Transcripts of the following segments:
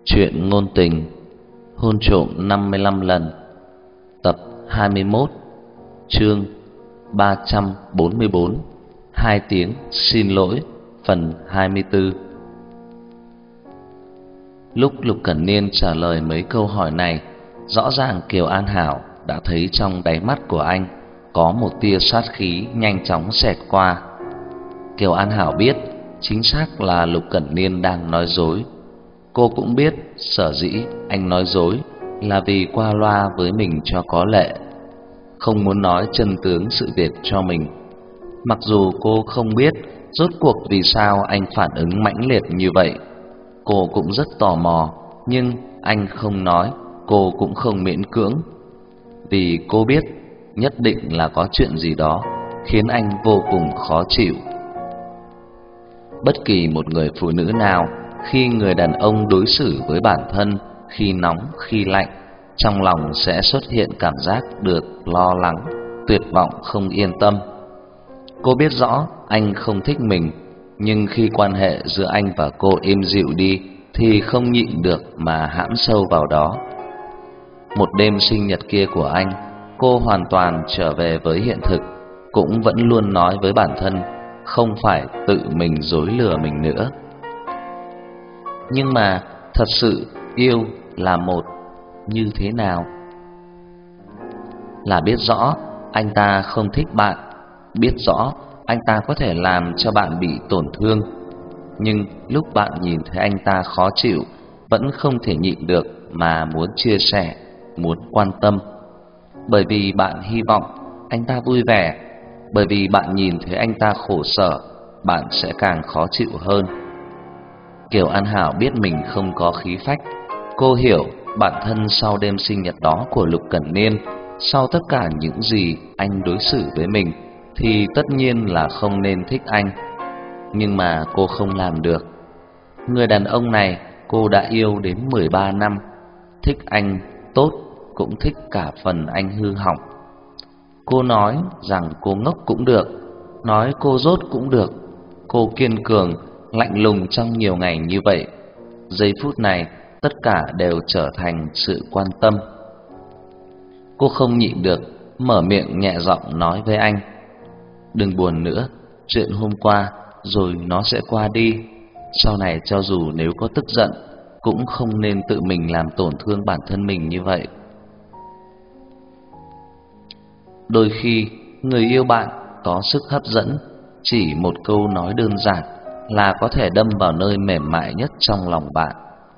Chuyện ngôn tình hôn trộm 55 lần. Tập 21. Chương 344. 2 tiếng xin lỗi. Phần 24. Lúc Lục Cẩn Niên trả lời mấy câu hỏi này, rõ ràng Kiều An Hảo đã thấy trong đáy mắt của anh có một tia sát khí nhanh chóng xẹt qua. Kiều An Hảo biết chính xác là Lục Cẩn Niên đang nói dối. Cô cũng biết sở dĩ anh nói dối là vì qua loa với mình cho có lệ, không muốn nói chân tướng sự việc cho mình. Mặc dù cô không biết rốt cuộc vì sao anh phản ứng mãnh liệt như vậy, cô cũng rất tò mò, nhưng anh không nói, cô cũng không miễn cưỡng. Vì cô biết nhất định là có chuyện gì đó khiến anh vô cùng khó chịu. Bất kỳ một người phụ nữ nào khi người đàn ông đối xử với bản thân khi nóng khi lạnh, trong lòng sẽ xuất hiện cảm giác được lo lắng, tuyệt vọng, không yên tâm. Cô biết rõ anh không thích mình, nhưng khi quan hệ giữa anh và cô êm dịu đi thì không nhịn được mà hãm sâu vào đó. Một đêm sinh nhật kia của anh, cô hoàn toàn trở về với hiện thực, cũng vẫn luôn nói với bản thân không phải tự mình dối lừa mình nữa. Nhưng mà thật sự yêu là một như thế nào? Là biết rõ anh ta không thích bạn, biết rõ anh ta có thể làm cho bạn bị tổn thương, nhưng lúc bạn nhìn thấy anh ta khó chịu vẫn không thể nhịn được mà muốn chia sẻ, muốn quan tâm. Bởi vì bạn hy vọng anh ta vui vẻ, bởi vì bạn nhìn thấy anh ta khổ sở, bạn sẽ càng khó chịu hơn. Kiều An Hảo biết mình không có khí phách. Cô hiểu bản thân sau đêm sinh nhật đó của Lục Cẩn Niên, sau tất cả những gì anh đối xử với mình, thì tất nhiên là không nên thích anh. Nhưng mà cô không làm được. Người đàn ông này cô đã yêu đến 13 năm. Thích anh tốt, cũng thích cả phần anh hư hỏng. Cô nói rằng cô ngốc cũng được, nói cô dốt cũng được. Cô kiên cường, lạnh lùng trong nhiều ngày như vậy, giây phút này tất cả đều trở thành sự quan tâm. Cô không nhịn được, mở miệng nhẹ giọng nói với anh: đừng buồn nữa, chuyện hôm qua rồi nó sẽ qua đi. Sau này cho dù nếu có tức giận, cũng không nên tự mình làm tổn thương bản thân mình như vậy. Đôi khi người yêu bạn có sức hấp dẫn, chỉ một câu nói đơn giản là có thể đâm vào nơi mềm mại nhất trong lòng bạn.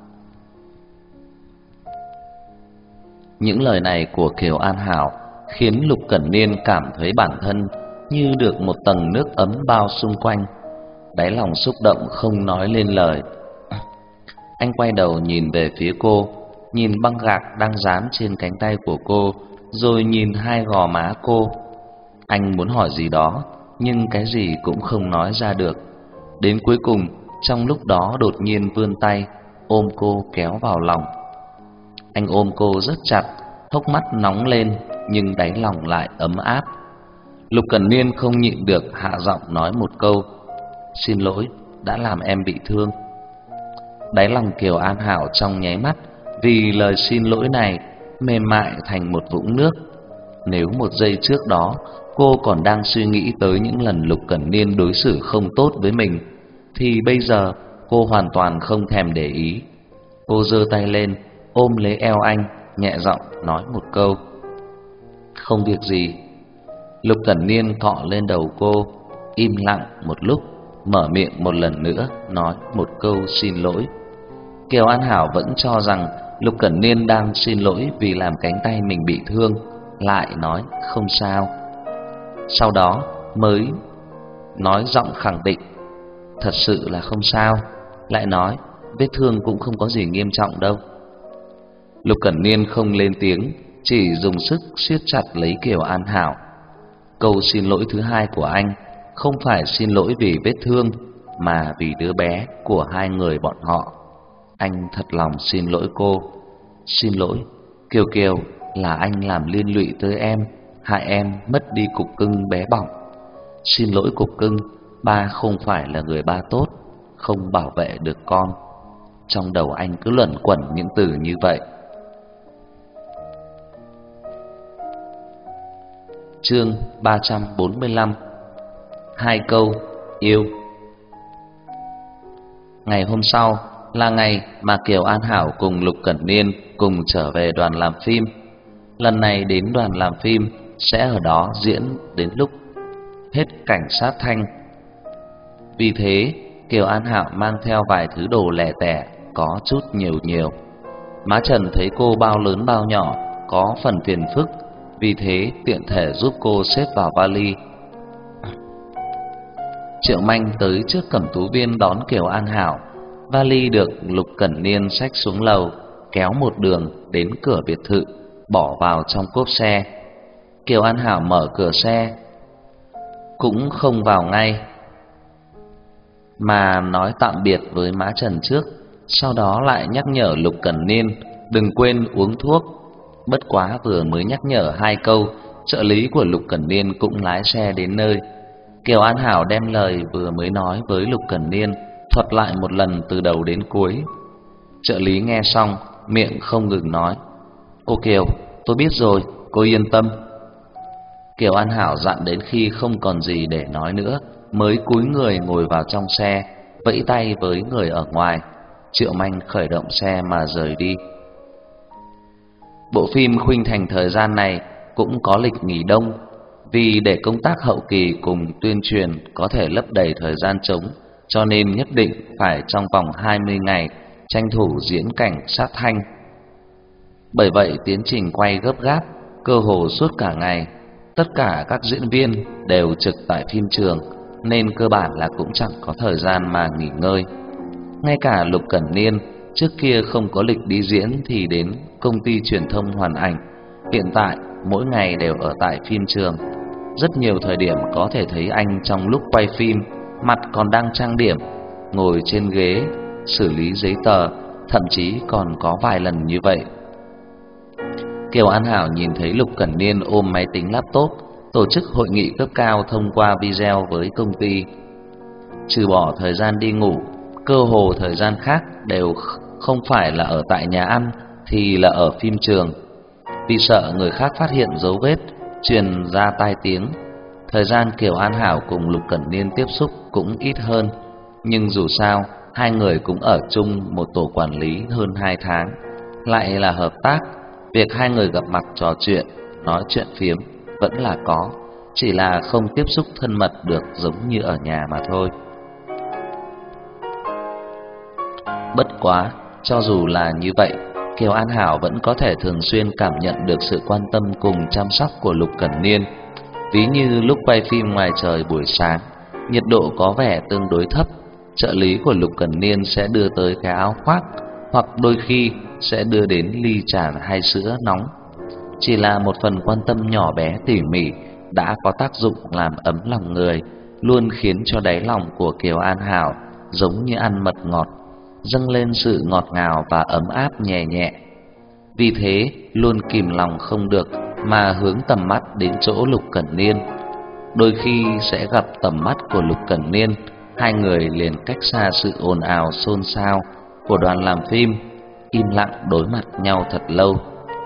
Những lời này của Kiều An Hảo khiến Lục Cẩn Niên cảm thấy bản thân như được một tầng nước ấm bao xung quanh, đáy lòng xúc động không nói lên lời. Anh quay đầu nhìn về phía cô, nhìn băng gạc đang dán trên cánh tay của cô, rồi nhìn hai gò má cô. Anh muốn hỏi gì đó, nhưng cái gì cũng không nói ra được. Đến cuối cùng, trong lúc đó đột nhiên vươn tay ôm cô kéo vào lòng. Anh ôm cô rất chặt, hốc mắt nóng lên nhưng đáy lòng lại ấm áp. Lục Cẩn Niên không nhịn được hạ giọng nói một câu: xin lỗi, đã làm em bị thương. Đáy lòng Kiều An Hảo trong nháy mắt vì lời xin lỗi này mềm mại thành một vũng nước. Nếu một giây trước đó cô còn đang suy nghĩ tới những lần Lục Cẩn Niên đối xử không tốt với mình, thì bây giờ cô hoàn toàn không thèm để ý. Cô giơ tay lên ôm lấy eo anh, nhẹ giọng nói một câu: không việc gì. Lục Cẩn Niên cọ lên đầu cô, im lặng một lúc, mở miệng một lần nữa nói một câu xin lỗi. Kiều An Hảo vẫn cho rằng Lục Cẩn Niên đang xin lỗi vì làm cánh tay mình bị thương, lại nói không sao. Sau đó mới nói giọng khẳng định: thật sự là không sao. Lại nói vết thương cũng không có gì nghiêm trọng đâu. Lục Cẩn Niên không lên tiếng, chỉ dùng sức siết chặt lấy Kiều An Hảo. Câu xin lỗi thứ hai của anh không phải xin lỗi vì vết thương, mà vì đứa bé của hai người bọn họ. Anh thật lòng xin lỗi cô. Xin lỗi Kiều Kiều, là anh làm liên lụy tới em, hại em mất đi cục cưng bé bỏng. Xin lỗi cục cưng, ba không phải là người ba tốt, không bảo vệ được con. trong đầu anh cứ luẩn quẩn những từ như vậy. Chương 345. Hai câu yêu. Ngày hôm sau là ngày mà Kiều An Hảo cùng Lục Cẩn Niên cùng trở về đoàn làm phim. Lần này đến đoàn làm phim sẽ ở đó diễn đến lúc hết cảnh sát thanh. Vì thế Kiều An Hảo mang theo vài thứ đồ lẻ tẻ, có chút nhiều. Má Trần thấy cô bao lớn bao nhỏ, có phần phiền phức, vì thế tiện thể giúp cô xếp vào vali. Triệu Manh tới trước Cẩm Tú Viên đón Kiều An Hảo. Vali được Lục Cẩn Niên xách xuống lầu, kéo một đường đến cửa biệt thự, bỏ vào trong cốp xe. Kiều An Hảo mở cửa xe, cũng không vào ngay, mà nói tạm biệt với má Trần trước, sau đó lại nhắc nhở Lục Cẩn Niên đừng quên uống thuốc. Bất quá vừa mới nhắc nhở hai câu, trợ lý của Lục Cẩn Niên cũng lái xe đến nơi. Kiều An Hảo đem lời vừa mới nói với Lục Cẩn Niên thuật lại một lần từ đầu đến cuối. Trợ lý nghe xong, miệng không ngừng nói: "Cô Kiều, tôi biết rồi, cô yên tâm." Kiều An Hảo dặn đến khi không còn gì để nói nữa, mới cúi người ngồi vào trong xe, vẫy tay với người ở ngoài. Triệu Manh khởi động xe mà rời đi. Bộ phim khuynh thành thời gian này cũng có lịch nghỉ đông, vì để công tác hậu kỳ cùng tuyên truyền có thể lấp đầy thời gian trống, cho nên nhất định phải trong vòng 20 ngày tranh thủ diễn cảnh sát thanh. Bởi vậy tiến trình quay gấp gáp, cơ hồ suốt cả ngày. Tất cả các diễn viên đều trực tại phim trường, nên cơ bản là cũng chẳng có thời gian mà nghỉ ngơi. Ngay cả Lục Cẩn Niên trước kia không có lịch đi diễn thì đến công ty truyền thông Hoàn Ảnh, hiện tại mỗi ngày đều ở tại phim trường. Rất nhiều thời điểm có thể thấy anh trong lúc quay phim, mặt còn đang trang điểm, ngồi trên ghế xử lý giấy tờ, thậm chí còn có vài lần như vậy. Kiều An Hảo nhìn thấy Lục Cẩn Niên ôm máy tính laptop, tổ chức hội nghị cấp cao thông qua video với công ty. Trừ bỏ thời gian đi ngủ, cơ hồ thời gian khác đều không phải là ở tại nhà ăn thì là ở phim trường. Vì sợ người khác phát hiện dấu vết, truyền ra tai tiếng, thời gian Kiều An Hảo cùng Lục Cẩn Niên tiếp xúc cũng ít hơn. Nhưng dù sao, hai người cũng ở chung một tổ quản lý hơn 2 tháng, lại là hợp tác. Việc hai người gặp mặt trò chuyện, nói chuyện phiếm vẫn là có, chỉ là không tiếp xúc thân mật được giống như ở nhà mà thôi. Bất quá, cho dù là như vậy, Kiều An Hảo vẫn có thể thường xuyên cảm nhận được sự quan tâm cùng chăm sóc của Lục Cẩn Niên. Ví như lúc quay phim ngoài trời buổi sáng, nhiệt độ có vẻ tương đối thấp, trợ lý của Lục Cẩn Niên sẽ đưa tới cái áo khoác, hoặc đôi khi sẽ đưa đến ly trà hay sữa nóng. Chỉ là một phần quan tâm nhỏ bé tỉ mỉ đã có tác dụng làm ấm lòng người, luôn khiến cho đáy lòng của Kiều An Hảo giống như ăn mật ngọt, dâng lên sự ngọt ngào và ấm áp nhẹ nhẹ. Vì thế luôn kìm lòng không được mà hướng tầm mắt đến chỗ Lục Cẩn Niên. Đôi khi sẽ gặp tầm mắt của Lục Cẩn Niên, hai người liền cách xa sự ồn ào xôn xao của đoàn làm phim, im lặng đối mặt nhau thật lâu.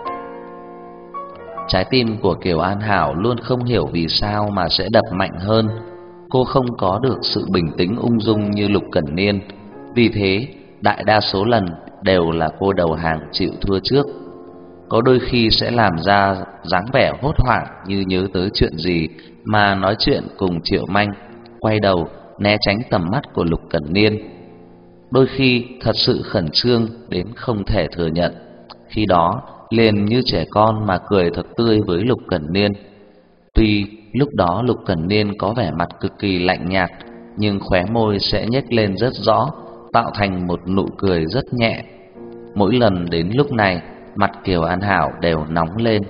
Trái tim của Kiều An Hảo luôn không hiểu vì sao mà sẽ đập mạnh hơn. Cô không có được sự bình tĩnh ung dung như Lục Cẩn Niên, vì thế đại đa số lần đều là cô đầu hàng chịu thua trước. Có đôi khi sẽ làm ra dáng vẻ hốt hoảng như nhớ tới chuyện gì mà nói chuyện cùng Triệu Manh, quay đầu né tránh tầm mắt của Lục Cẩn Niên. Đôi khi thật sự khẩn trương đến không thể thừa nhận, khi đó liền như trẻ con mà cười thật tươi với Lục Cẩn Niên. Tuy lúc đó Lục Cẩn Niên có vẻ mặt cực kỳ lạnh nhạt, nhưng khóe môi sẽ nhếch lên rất rõ, tạo thành một nụ cười rất nhẹ. Mỗi lần đến lúc này, mặt Kiều An Hảo đều nóng lên.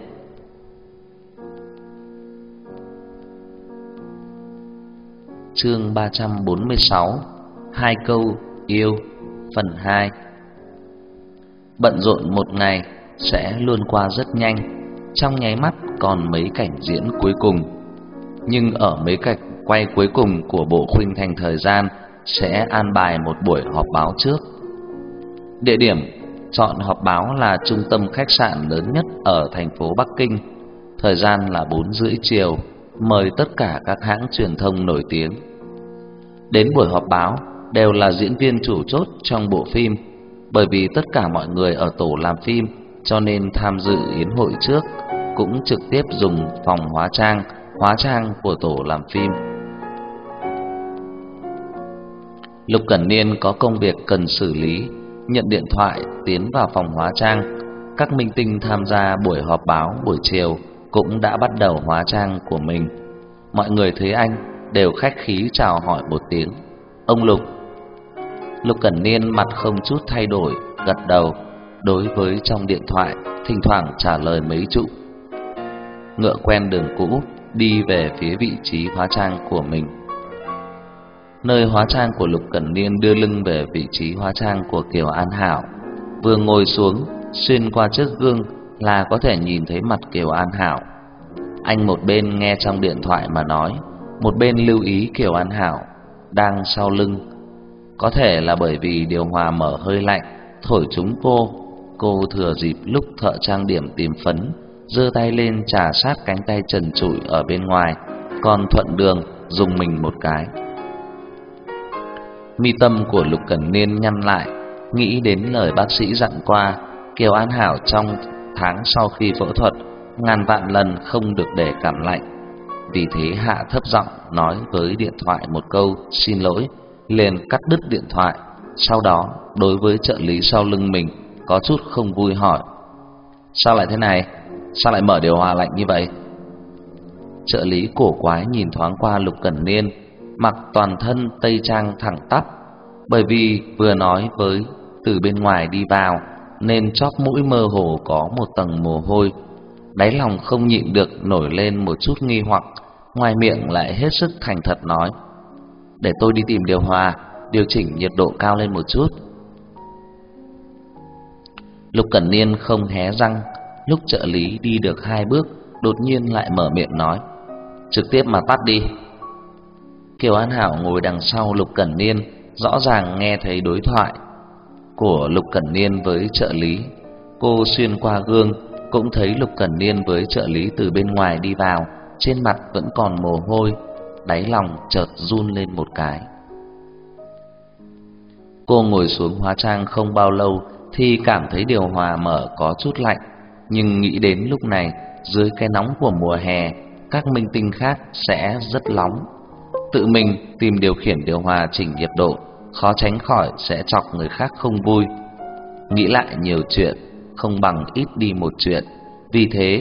Chương 346. Hai câu yêu phần 2. Bận rộn một ngày sẽ luôn qua rất nhanh, trong nháy mắt còn mấy cảnh diễn cuối cùng. Nhưng ở mấy cảnh quay cuối cùng của bộ khuynh thành thời gian sẽ an bài một buổi họp báo trước. Địa điểm chọn họp báo là trung tâm khách sạn lớn nhất ở thành phố Bắc Kinh. Thời gian là 4:30 chiều, mời tất cả các hãng truyền thông nổi tiếng. Đến buổi họp báo đều là diễn viên chủ chốt trong bộ phim. Bởi vì tất cả mọi người ở tổ làm phim cho nên tham dự yến hội trước cũng trực tiếp dùng phòng hóa trang của tổ làm phim. Lục Cẩn Niên có công việc cần xử lý, nhận điện thoại tiến vào phòng hóa trang. Các minh tinh tham gia buổi họp báo buổi chiều cũng đã bắt đầu hóa trang của mình. Mọi người thấy anh đều khách khí chào hỏi một tiếng: "Ông Lục." Lục Cẩn Niên mặt không chút thay đổi, gật đầu. Đối với trong điện thoại, thỉnh thoảng trả lời mấy trụ. Ngựa quen đường cũ, đi về phía vị trí hóa trang của mình. Nơi hóa trang của Lục Cẩn Niên đưa lưng về vị trí hóa trang của Kiều An Hảo. Vừa ngồi xuống, xuyên qua chiếc gương là có thể nhìn thấy mặt Kiều An Hảo. Anh một bên nghe trong điện thoại mà nói, một bên lưu ý Kiều An Hảo đang sau lưng. Có thể là bởi vì điều hòa mở hơi lạnh thổi trúng cô thừa dịp lúc thợ trang điểm tìm phấn, giơ tay lên chà sát cánh tay trần trụi ở bên ngoài, còn thuận đường dùng mình một cái. Mi tâm của Lục Cẩn Niên nhăn lại, nghĩ đến lời bác sĩ dặn qua, Kiều An Hảo trong tháng sau khi phẫu thuật ngàn vạn lần không được để cảm lạnh. Vì thế hạ thấp giọng nói với điện thoại một câu xin lỗi, liền cắt đứt điện thoại. Sau đó đối với trợ lý sau lưng mình có chút không vui hỏi: "Sao lại thế này? Sao lại mở điều hòa lạnh như vậy?" Trợ lý cổ quái nhìn thoáng qua Lục Cẩn Niên, mặc toàn thân tây trang thẳng tắp. Bởi vì vừa nói với từ bên ngoài đi vào nên chóp mũi mơ hồ có một tầng mồ hôi. Đáy lòng không nhịn được nổi lên một chút nghi hoặc, ngoài miệng lại hết sức thành thật nói: "Để tôi đi tìm điều hòa, điều chỉnh nhiệt độ cao lên một chút." Lục Cẩn Niên không hé răng. Lúc trợ lý đi được 2 bước, đột nhiên lại mở miệng nói: "Trực tiếp mà tắt đi." Kiều An Hảo ngồi đằng sau Lục Cẩn Niên, rõ ràng nghe thấy đối thoại của Lục Cẩn Niên với trợ lý. Cô xuyên qua gương cũng thấy Lục Cẩn Niên với trợ lý từ bên ngoài đi vào, trên mặt vẫn còn mồ hôi, đáy lòng chợt run lên một cái. Cô ngồi xuống hóa trang không bao lâu thì cảm thấy điều hòa mở có chút lạnh, nhưng nghĩ đến lúc này dưới cái nóng của mùa hè, các minh tinh khác sẽ rất nóng. Tự mình tìm điều khiển điều hòa chỉnh nhiệt độ, khó tránh khỏi sẽ chọc người khác không vui. Nghĩ lại nhiều chuyện không bằng ít đi một chuyện, vì thế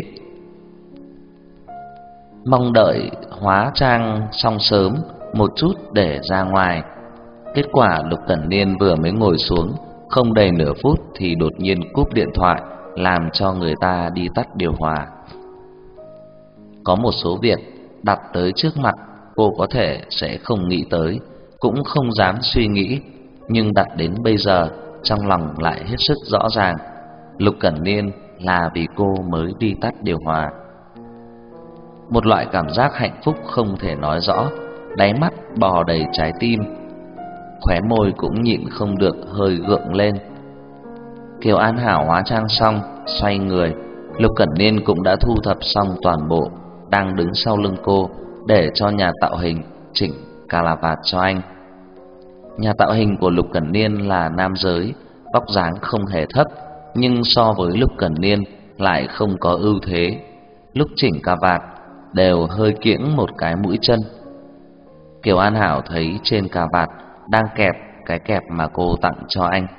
mong đợi hóa trang xong sớm một chút để ra ngoài. Kết quả Lục Cẩn Niên vừa mới ngồi xuống, không đầy nửa phút thì đột nhiên cúp điện thoại, làm cho người ta đi tắt điều hòa. Có một số việc đặt tới trước mặt cô có thể sẽ không nghĩ tới, cũng không dám suy nghĩ, nhưng đặt đến bây giờ trong lòng lại hết sức rõ ràng. Lục Cẩn Niên là vì cô mới đi tắt điều hòa. Một loại cảm giác hạnh phúc không thể nói rõ, đáy mắt bò đầy trái tim, khóe môi cũng nhịn không được hơi gượng lên. Kiều An Hảo hóa trang xong, xoay người. Lục Cẩn Niên cũng đã thu thập xong toàn bộ, đang đứng sau lưng cô để cho nhà tạo hình chỉnh cà la vạt cho anh. Nhà tạo hình của Lục Cẩn Niên là nam giới, vóc dáng không hề thấp, nhưng so với Lục Cẩn Niên lại không có ưu thế. Lúc chỉnh cà vạt đều hơi kiễng một cái mũi chân. Kiều An Hảo thấy trên cà vạt đang kẹp cái kẹp mà cô tặng cho anh.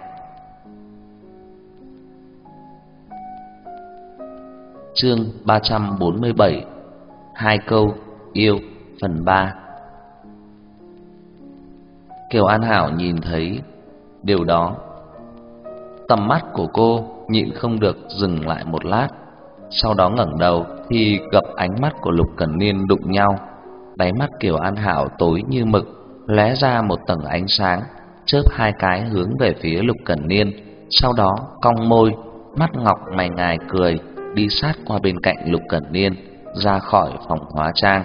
Chương 347: 2 câu yêu phần 3. Kiều An Hảo nhìn thấy điều đó, tầm mắt của cô nhịn không được dừng lại một lát, sau đó ngẩng đầu thì gặp ánh mắt của Lục Cẩn Niên đụng nhau. Đáy mắt Kiều An Hảo tối như mực, lóe ra một tầng ánh sáng, chớp 2 cái hướng về phía Lục Cẩn Niên, sau đó cong môi, mắt ngọc mày ngài cười, đi sát qua bên cạnh Lục Cẩn Niên, ra khỏi phòng hóa trang.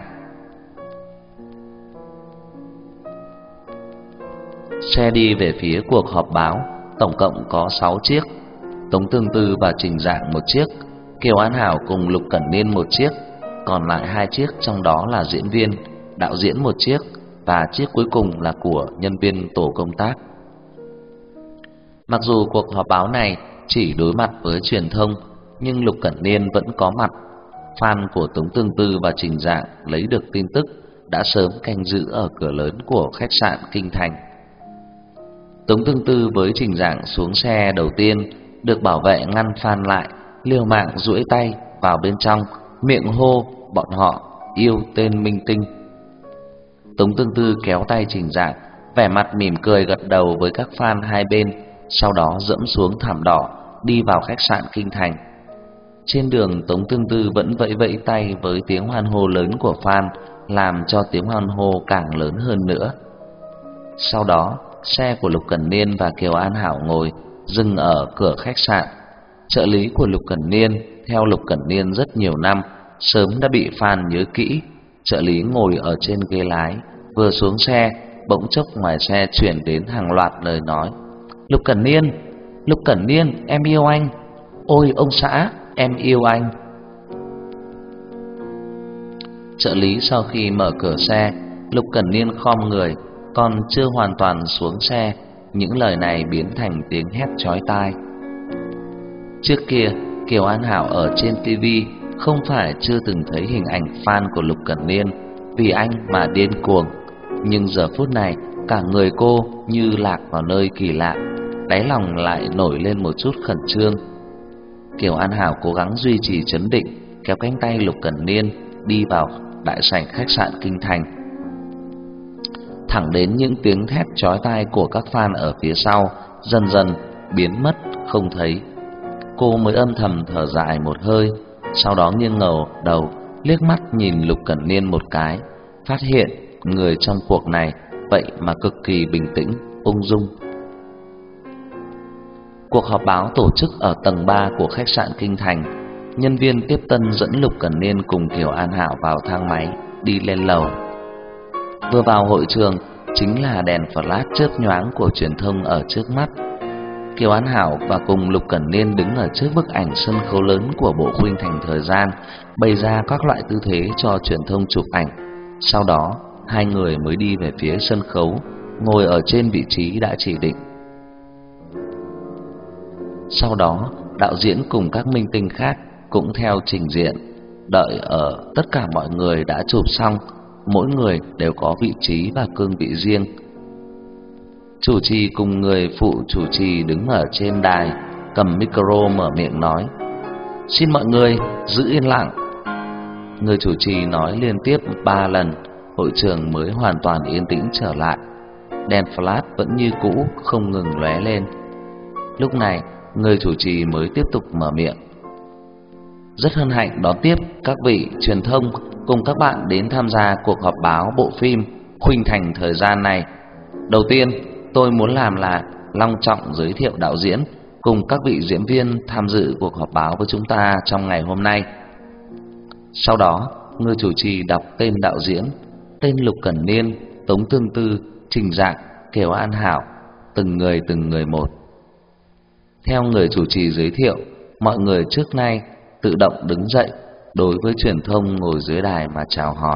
Xe đi về phía cuộc họp báo, tổng cộng có 6 chiếc. Tống Tương Tư và Trình Dạng một chiếc, Kiều An Hảo cùng Lục Cẩn Niên một chiếc, còn lại 2 chiếc trong đó là diễn viên, đạo diễn một chiếc và chiếc cuối cùng là của nhân viên tổ công tác. Mặc dù cuộc họp báo này chỉ đối mặt với truyền thông, nhưng Lục Cẩn Niên vẫn có mặt. Fan của Tống Tương Tư và Trình Dạng lấy được tin tức đã sớm canh giữ ở cửa lớn của khách sạn Kinh Thành. Tống Tương Tư với Trình Dạng xuống xe đầu tiên, được bảo vệ ngăn fan lại, liều mạng duỗi tay vào bên trong, miệng hô bọn họ yêu tên minh tinh. Tống Tương Tư kéo tay Trình Dạng, vẻ mặt mỉm cười gật đầu với các fan hai bên, sau đó dẫm xuống thảm đỏ, đi vào khách sạn Kinh Thành. Trên đường, Tống Tương Tư vẫn vẫy vẫy tay với tiếng hoan hô lớn của fan, làm cho tiếng hoan hô càng lớn hơn nữa. Sau đó, xe của Lục Cẩn Niên và Kiều An Hảo ngồi dừng ở cửa khách sạn. Trợ lý của Lục Cẩn Niên theo Lục Cẩn Niên rất nhiều năm, sớm đã bị fan nhớ kỹ. Trợ lý ngồi ở trên ghế lái, vừa xuống xe, bỗng chốc ngoài xe chuyển đến hàng loạt lời nói. Lục Cẩn Niên, em yêu anh. Ôi ông xã, em yêu anh. Trợ lý sau khi mở cửa xe, Lục Cẩn Niên khom người, còn chưa hoàn toàn xuống xe, những lời này biến thành tiếng hét chói tai. Trước kia, Kiều An Hảo ở trên TV không phải chưa từng thấy hình ảnh fan của Lục Cẩn Niên vì anh mà điên cuồng, nhưng giờ phút này cả người cô như lạc vào nơi kỳ lạ, đáy lòng lại nổi lên một chút khẩn trương. Kiều An Hảo cố gắng duy trì trấn định, kéo cánh tay Lục Cẩn Niên đi vào đại sảnh khách sạn Kinh Thành. Thẳng đến những tiếng thét chói tai của các fan ở phía sau dần dần biến mất không thấy, cô mới âm thầm thở dài một hơi, sau đó nghiêng đầu liếc mắt nhìn Lục Cẩn Niên một cái, phát hiện người trong cuộc này vậy mà cực kỳ bình tĩnh, ung dung. Cuộc họp báo tổ chức ở tầng 3 của khách sạn Kinh Thành. Nhân viên tiếp tân dẫn Lục Cẩn Niên cùng Kiều An Hảo vào thang máy, đi lên lầu. Vừa vào hội trường, chính là đèn flash chớp nhoáng của truyền thông ở trước mắt. Kiều An Hảo và cùng Lục Cẩn Niên đứng ở trước bức ảnh sân khấu lớn của bộ Khuynh Thành Thời Gian, bày ra các loại tư thế cho truyền thông chụp ảnh. Sau đó, hai người mới đi về phía sân khấu, ngồi ở trên vị trí đã chỉ định. Sau đó, đạo diễn cùng các minh tinh khác cũng theo trình diện. Đợi ở tất cả mọi người đã chụp xong, mỗi người đều có vị trí và cương vị riêng. Chủ trì cùng người phụ chủ trì đứng ở trên đài, cầm micro mở miệng nói: "Xin mọi người giữ yên lặng." Người chủ trì nói liên tiếp 3 lần, hội trường mới hoàn toàn yên tĩnh trở lại. Đèn flash vẫn như cũ không ngừng lóe lên. Lúc này, người chủ trì mới tiếp tục mở miệng: "Rất hân hạnh đón tiếp các vị truyền thông cùng các bạn đến tham gia cuộc họp báo bộ phim Khuynh Thành Thời Gian này. Đầu tiên, tôi muốn làm là long trọng giới thiệu đạo diễn cùng các vị diễn viên tham dự cuộc họp báo với chúng ta trong ngày hôm nay." Sau đó, người chủ trì đọc tên đạo diễn, tên Lục Cẩn Niên, Tống Tương Tư, Trình Dạng, Kiều An Hảo, từng người một. Theo người chủ trì giới thiệu, mọi người trước nay tự động đứng dậy, đối với truyền thông ngồi dưới đài mà chào hỏi.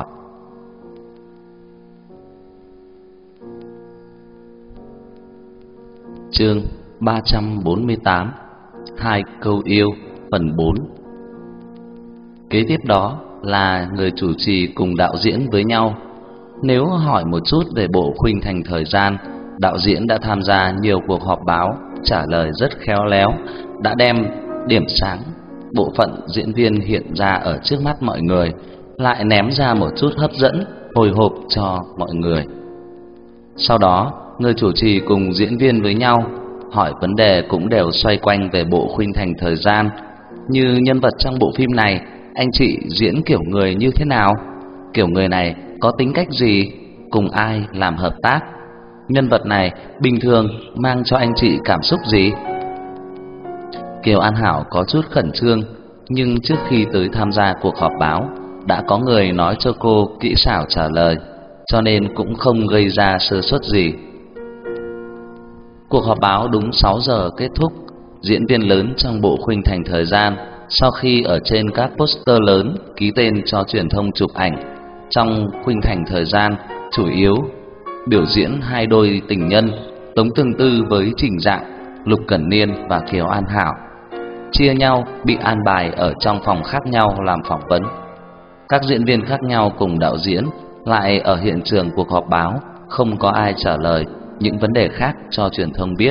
Chương 348: Hai câu yêu phần 4. Kế tiếp đó là người chủ trì cùng đạo diễn với nhau. Nếu hỏi một chút về bộ Khuynh Thành Thời Gian, đạo diễn đã tham gia nhiều cuộc họp báo, trả lời rất khéo léo, đã đem điểm sáng bộ phận diễn viên hiện ra ở trước mắt mọi người, lại ném ra một chút hấp dẫn, hồi hộp cho mọi người. Sau đó, người chủ trì cùng diễn viên với nhau, hỏi vấn đề cũng đều xoay quanh về bộ Khuynh Thành Thời Gian. Như nhân vật trong bộ phim này, anh chị diễn kiểu người như thế nào? Kiểu người này có tính cách gì? Cùng ai làm hợp tác? Nhân vật này bình thường mang cho anh chị cảm xúc gì? Kiều An Hảo có chút khẩn trương, nhưng trước khi tới tham gia cuộc họp báo, đã có người nói cho cô kỹ xảo trả lời, cho nên cũng không gây ra sơ suất gì. Cuộc họp báo đúng 6 giờ kết thúc. Diễn viên lớn trong bộ khuynh thành thời gian sau khi ở trên các poster lớn ký tên cho truyền thông chụp ảnh trong khuynh thành thời gian, chủ yếu biểu diễn hai đôi tình nhân Tống Tương Tư với Trình Dạng, Lục Cẩn Niên và Kiều An Hảo, chia nhau bị an bài ở trong phòng khác nhau làm phỏng vấn. Các diễn viên khác nhau cùng đạo diễn lại ở hiện trường cuộc họp báo, không có ai trả lời những vấn đề khác cho truyền thông biết.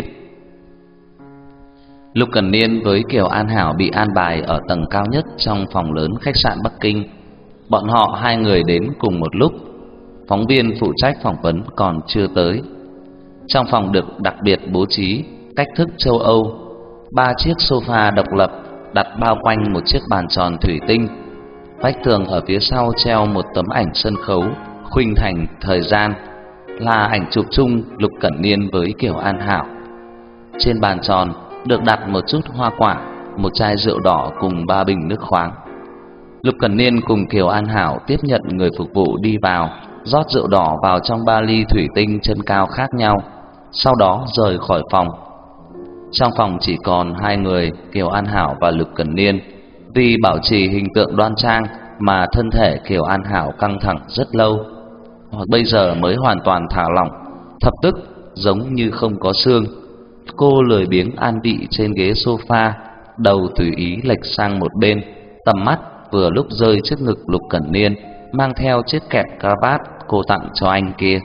Lục Cẩn Niên với Kiều An Hảo bị an bài ở tầng cao nhất trong phòng lớn khách sạn Bắc Kinh. Bọn họ hai người đến cùng một lúc. Phóng viên phụ trách phỏng vấn còn chưa tới. Trong phòng được đặc biệt bố trí cách thức châu Âu, 3 chiếc sofa độc lập đặt bao quanh một chiếc bàn tròn thủy tinh. Vách tường ở phía sau treo một tấm ảnh sân khấu khuynh thành thời gian, là ảnh chụp chung Lục Cẩn Niên với Kiều An Hảo. Trên bàn tròn được đặt một chút hoa quả, một chai rượu đỏ cùng 3 bình nước khoáng. Lục Cẩn Niên cùng Kiều An Hảo tiếp nhận người phục vụ đi vào, rót rượu đỏ vào trong 3 ly thủy tinh chân cao khác nhau, sau đó rời khỏi phòng. Trong phòng chỉ còn hai người, Kiều An Hảo và Lục Cẩn Niên. Vì bảo trì hình tượng đoan trang mà thân thể Kiều An Hảo căng thẳng rất lâu, hoặc bây giờ mới hoàn toàn thả lỏng, thập tức giống như không có xương. Cô lười biếng an vị trên ghế sofa, đầu tùy ý lệch sang một bên, tầm mắt vừa lúc rơi trước ngực Lục Cẩn Niên mang theo chiếc kẹp cravat cô tặng cho anh kia.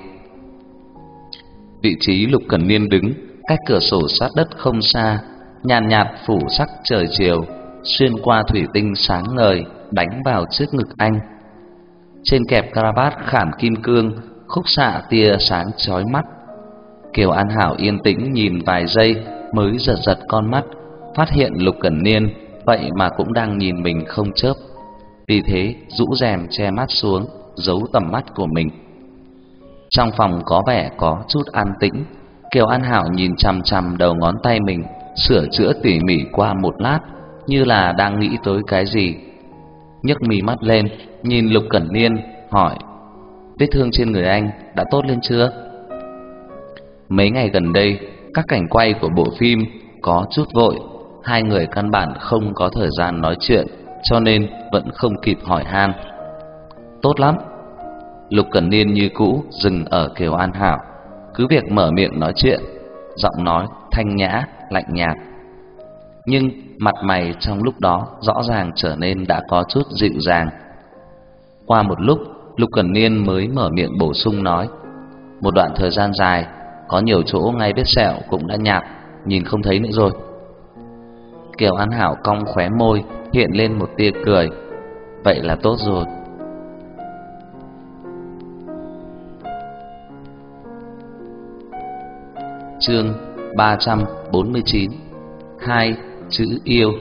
Vị trí Lục Cẩn Niên đứng cách cửa sổ sát đất không xa, nhàn nhạt phủ sắc trời chiều xuyên qua thủy tinh sáng ngời đánh vào trước ngực anh. Trên kẹp cravat khảm kim cương khúc xạ tia sáng chói mắt. Kiều An Hảo yên tĩnh nhìn vài giây mới giật giật con mắt, phát hiện Lục Cẩn Niên vậy mà cũng đang nhìn mình không chớp. Vì thế rũ rèm che mắt xuống, giấu tầm mắt của mình. Trong phòng có vẻ có chút an tĩnh. Kiều An Hảo nhìn chằm chằm đầu ngón tay mình, sửa chữa tỉ mỉ qua một lát, như là đang nghĩ tới cái gì. Nhấc mí mắt lên, nhìn Lục Cẩn Niên, hỏi: vết thương trên người anh đã tốt lên chưa? Mấy ngày gần đây, các cảnh quay của bộ phim có chút vội, hai người căn bản không có thời gian nói chuyện, cho nên vẫn không kịp hỏi han. Tốt lắm. Lục Cẩn Niên như cũ dừng ở Kiều An Hảo, cứ việc mở miệng nói chuyện, giọng nói thanh nhã, lạnh nhạt. Nhưng mặt mày trong lúc đó rõ ràng trở nên đã có chút dịu dàng. Qua một lúc, Lục Cẩn Niên mới mở miệng bổ sung nói: một đoạn thời gian dài, có nhiều chỗ ngay vết sẹo cũng đã nhạt, nhìn không thấy nữa rồi. Kiều An Hảo cong khóe môi, hiện lên một tia cười. Vậy là tốt rồi. Chương 349. Hai chữ yêu.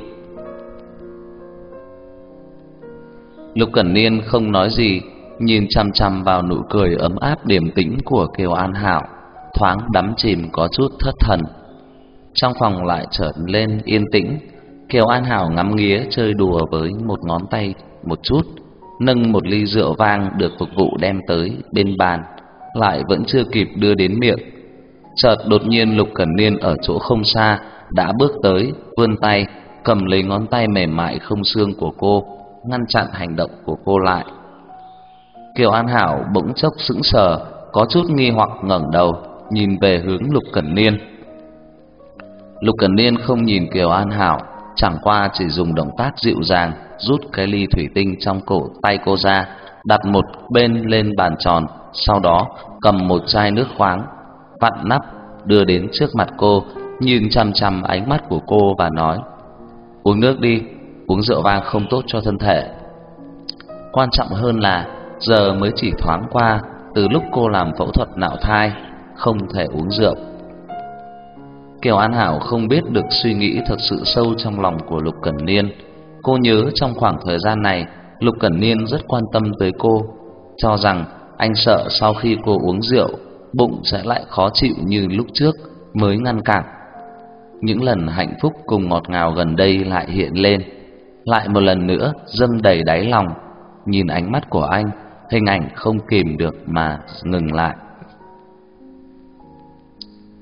Lục Cẩn Niên không nói gì, nhìn chằm chằm vào nụ cười ấm áp điềm tĩnh của Kiều An Hảo, thoáng đắm chìm có chút thất thần. Trong phòng lại trở lên yên tĩnh. Kiều An Hảo ngắm nghía chơi đùa với một ngón tay một chút, nâng một ly rượu vang được phục vụ đem tới bên bàn, lại vẫn chưa kịp đưa đến miệng. Chợt đột nhiên Lục Cẩn Niên ở chỗ không xa đã bước tới, vươn tay cầm lấy ngón tay mềm mại không xương của cô, ngăn chặn hành động của cô lại. Kiều An Hảo bỗng chốc sững sờ, có chút nghi hoặc ngẩng đầu nhìn về hướng Lục Cẩn Niên. Lục Cẩn Niên không nhìn Kiều An Hảo, chẳng qua chỉ dùng động tác dịu dàng rút cái ly thủy tinh trong cổ tay cô ra, đặt một bên lên bàn tròn, sau đó cầm một chai nước khoáng, vặn nắp đưa đến trước mặt cô, nhìn chằm chằm ánh mắt của cô và nói: uống nước đi, uống rượu vang không tốt cho thân thể. Quan trọng hơn là giờ mới chỉ thoáng qua, từ lúc cô làm phẫu thuật nạo thai, không thể uống rượu. Kiều An Hảo không biết được suy nghĩ thật sự sâu trong lòng của Lục Cẩn Niên. Cô nhớ trong khoảng thời gian này, Lục Cẩn Niên rất quan tâm tới cô, cho rằng anh sợ sau khi cô uống rượu, bụng sẽ lại khó chịu như lúc trước, mới ngăn cản. Những lần hạnh phúc cùng ngọt ngào gần đây lại hiện lên, lại một lần nữa dâng đầy đáy lòng. Nhìn ánh mắt của anh, hình ảnh không kìm được mà ngừng lại.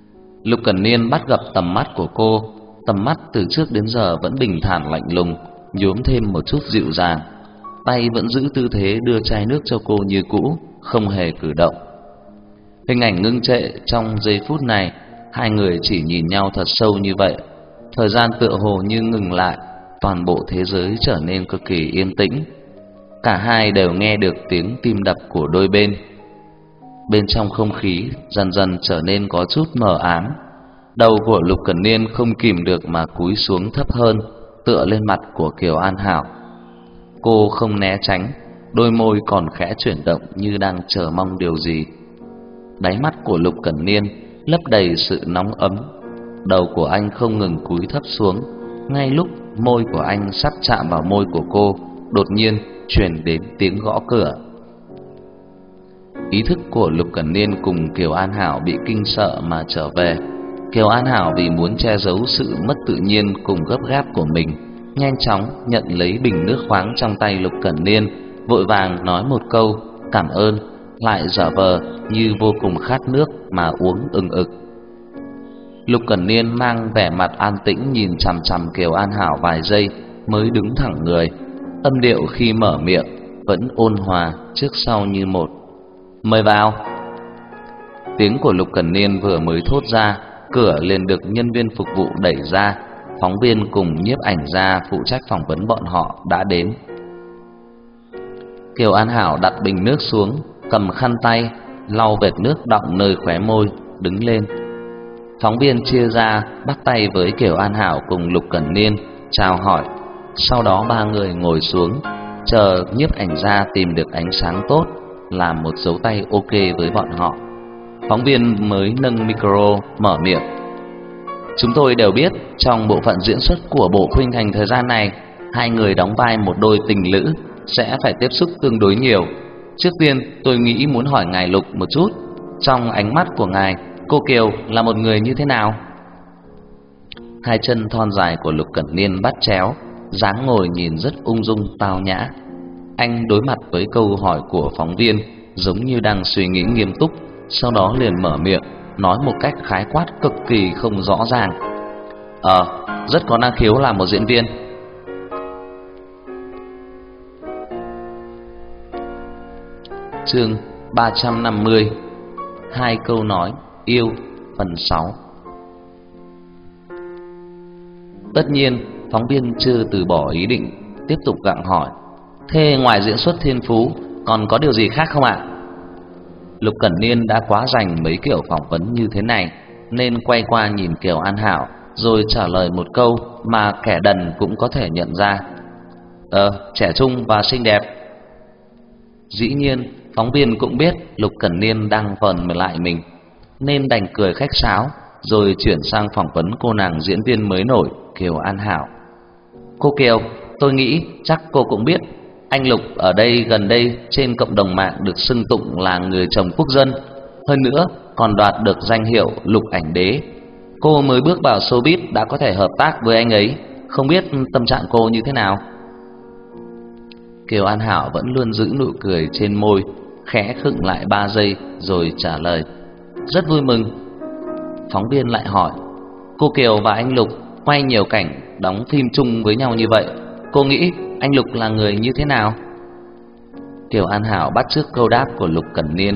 Lục Cẩn Niên bắt gặp tầm mắt của cô, tầm mắt từ trước đến giờ vẫn bình thản lạnh lùng, nhuốm thêm một chút dịu dàng. Tay vẫn giữ tư thế đưa chai nước cho cô như cũ, không hề cử động. Hình ảnh ngưng trệ trong giây phút này, hai người chỉ nhìn nhau thật sâu như vậy. Thời gian tựa hồ như ngừng lại, toàn bộ thế giới trở nên cực kỳ yên tĩnh. Cả hai đều nghe được tiếng tim đập của đôi bên. Bên trong không khí dần dần trở nên có chút mờ ám. Đầu của Lục Cẩn Niên không kìm được mà cúi xuống thấp hơn, tựa lên mặt của Kiều An Hảo. Cô không né tránh, đôi môi còn khẽ chuyển động như đang chờ mong điều gì. Đáy mắt của Lục Cẩn Niên lấp đầy sự nóng ấm. Đầu của anh không ngừng cúi thấp xuống. Ngay lúc môi của anh sắp chạm vào môi của cô, đột nhiên truyền đến tiếng gõ cửa. Ý thức của Lục Cẩn Niên cùng Kiều An Hảo bị kinh sợ mà trở về. Kiều An Hảo vì muốn che giấu sự mất tự nhiên cùng gấp gáp của mình, nhanh chóng nhận lấy bình nước khoáng trong tay Lục Cẩn Niên, vội vàng nói một câu cảm ơn, lại giả vờ như vô cùng khát nước mà uống ừng ực. Lục Cẩn Niên mang vẻ mặt an tĩnh nhìn chằm chằm Kiều An Hảo vài giây mới đứng thẳng người. Âm điệu khi mở miệng vẫn ôn hòa trước sau như một. Mời vào. Tiếng của Lục Cẩn Niên vừa mới thốt ra, cửa liền được nhân viên phục vụ đẩy ra. Phóng viên cùng nhiếp ảnh gia phụ trách phỏng vấn bọn họ đã đến. Kiều An Hảo đặt bình nước xuống, cầm khăn tay lau vệt nước đọng nơi khóe môi, đứng lên. Phóng viên chia ra bắt tay với Kiều An Hảo cùng Lục Cẩn Niên chào hỏi. Sau đó ba người ngồi xuống, chờ nhiếp ảnh gia tìm được ánh sáng tốt, làm một dấu tay ok với bọn họ. Phóng viên mới nâng micro mở miệng. Chúng tôi đều biết trong bộ phận diễn xuất của bộ khuynh thành thời gian này, hai người đóng vai một đôi tình lữ sẽ phải tiếp xúc tương đối nhiều. Trước tiên tôi nghĩ muốn hỏi ngài Lục một chút, trong ánh mắt của ngài, cô Kiều là một người như thế nào? Hai chân thon dài của Lục Cẩn Niên bắt chéo, dáng ngồi nhìn rất ung dung tao nhã. Anh đối mặt với câu hỏi của phóng viên giống như đang suy nghĩ nghiêm túc, sau đó liền mở miệng nói một cách khái quát cực kỳ không rõ ràng. Rất có năng khiếu làm một diễn viên. Chương 350. Hai câu nói yêu phần 6. Tất nhiên, phóng viên chưa từ bỏ ý định, tiếp tục gặng hỏi. Thế ngoài diễn xuất thiên phú, còn có điều gì khác không ạ? Lục Cẩn Niên đã quá dành mấy kiểu phỏng vấn như thế này, nên quay qua nhìn Kiều An Hảo, rồi trả lời một câu mà kẻ đần cũng có thể nhận ra. Trẻ trung và xinh đẹp. Dĩ nhiên, phóng viên cũng biết Lục Cẩn Niên đang vờn lại mình, nên đành cười khách sáo, rồi chuyển sang phỏng vấn cô nàng diễn viên mới nổi Kiều An Hảo. Cô Kiều, tôi nghĩ chắc cô cũng biết, anh Lục ở đây gần đây trên cộng đồng mạng được xưng tụng là người chồng quốc dân, hơn nữa còn đoạt được danh hiệu Lục ảnh đế. Cô mới bước vào showbiz đã có thể hợp tác với anh ấy, không biết tâm trạng cô như thế nào? Kiều An Hảo vẫn luôn giữ nụ cười trên môi, khẽ khựng lại 3 giây rồi trả lời. Rất vui mừng. Phóng viên lại hỏi. Cô Kiều và anh Lục quay nhiều cảnh đóng phim chung với nhau như vậy, cô nghĩ anh Lục là người như thế nào? Kiều An Hảo bắt chước câu đáp của Lục Cẩn Niên.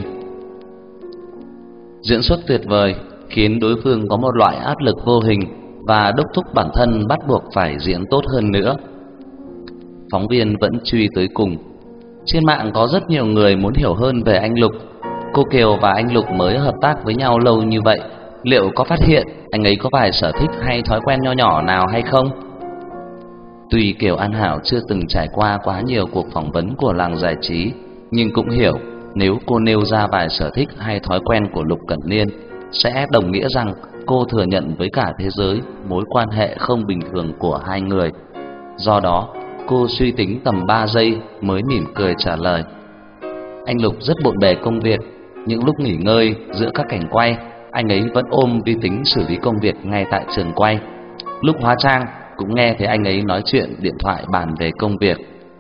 Diễn xuất tuyệt vời, khiến đối phương có một loại áp lực vô hình và đốc thúc bản thân bắt buộc phải diễn tốt hơn nữa. Phóng viên vẫn truy tới cùng. Trên mạng có rất nhiều người muốn hiểu hơn về anh Lục. Cô Kiều và anh Lục mới hợp tác với nhau lâu như vậy, liệu có phát hiện anh ấy có vài sở thích hay thói quen nho nhỏ nào hay không? Tuy Kiều An Hảo chưa từng trải qua quá nhiều cuộc phỏng vấn của làng giải trí, nhưng cũng hiểu nếu cô nêu ra vài sở thích hay thói quen của Lục Cẩn Niên sẽ đồng nghĩa rằng cô thừa nhận với cả thế giới mối quan hệ không bình thường của hai người. Do đó, cô suy tính tầm 3 giây mới mỉm cười trả lời. Anh Lục rất bộn bề công việc, những lúc nghỉ ngơi giữa các cảnh quay, anh ấy vẫn ôm vi tính xử lý công việc ngay tại trường quay. Lúc hóa trang cũng nghe thấy anh ấy nói chuyện điện thoại bàn về công việc.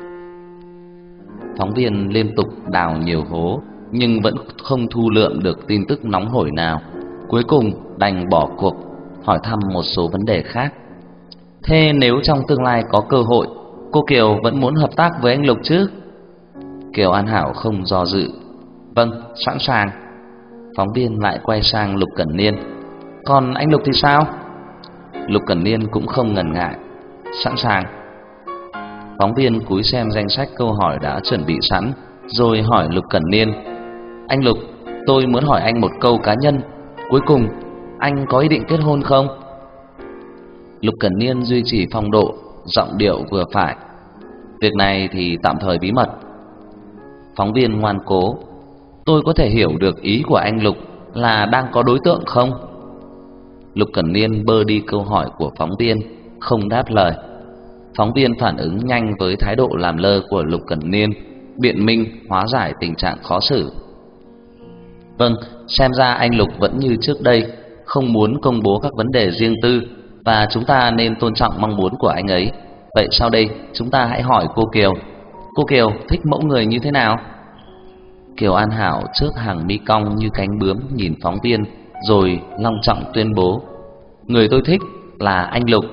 Phóng viên liên tục đào nhiều hố nhưng vẫn không thu lượm được tin tức nóng hổi nào. cuối cùng đành bỏ cuộc, hỏi thăm một số vấn đề khác. Thế nếu trong tương lai có cơ hội, cô Kiều vẫn muốn hợp tác với anh Lục chứ? Kiều An Hảo không do dự. Vâng, sẵn sàng. Phóng viên lại quay sang Lục Cẩn Niên. Còn anh Lục thì sao? Lục Cẩn Niên cũng không ngần ngại. Sẵn sàng. Phóng viên cúi xem danh sách câu hỏi đã chuẩn bị sẵn, rồi hỏi Lục Cẩn Niên. Anh Lục, tôi muốn hỏi anh một câu cá nhân. Cuối cùng, anh có ý định kết hôn không? Lục Cẩn Niên duy trì phong độ, giọng điệu vừa phải. Việc này thì tạm thời bí mật. Phóng viên ngoan cố. Tôi có thể hiểu được ý của anh Lục là đang có đối tượng không? Lục Cẩn Niên bơ đi câu hỏi của phóng viên, không đáp lời. Phóng viên phản ứng nhanh với thái độ làm lơ của Lục Cẩn Niên, biện minh hóa giải tình trạng khó xử. Vâng, xem ra anh Lục vẫn như trước đây, không muốn công bố các vấn đề riêng tư, và chúng ta nên tôn trọng mong muốn của anh ấy. Vậy sau đây chúng ta hãy hỏi cô Kiều. Cô Kiều thích mẫu người như thế nào? Kiều An Hảo trước hàng mi cong như cánh bướm nhìn phóng viên, rồi long trọng tuyên bố. Người tôi thích là anh Lục.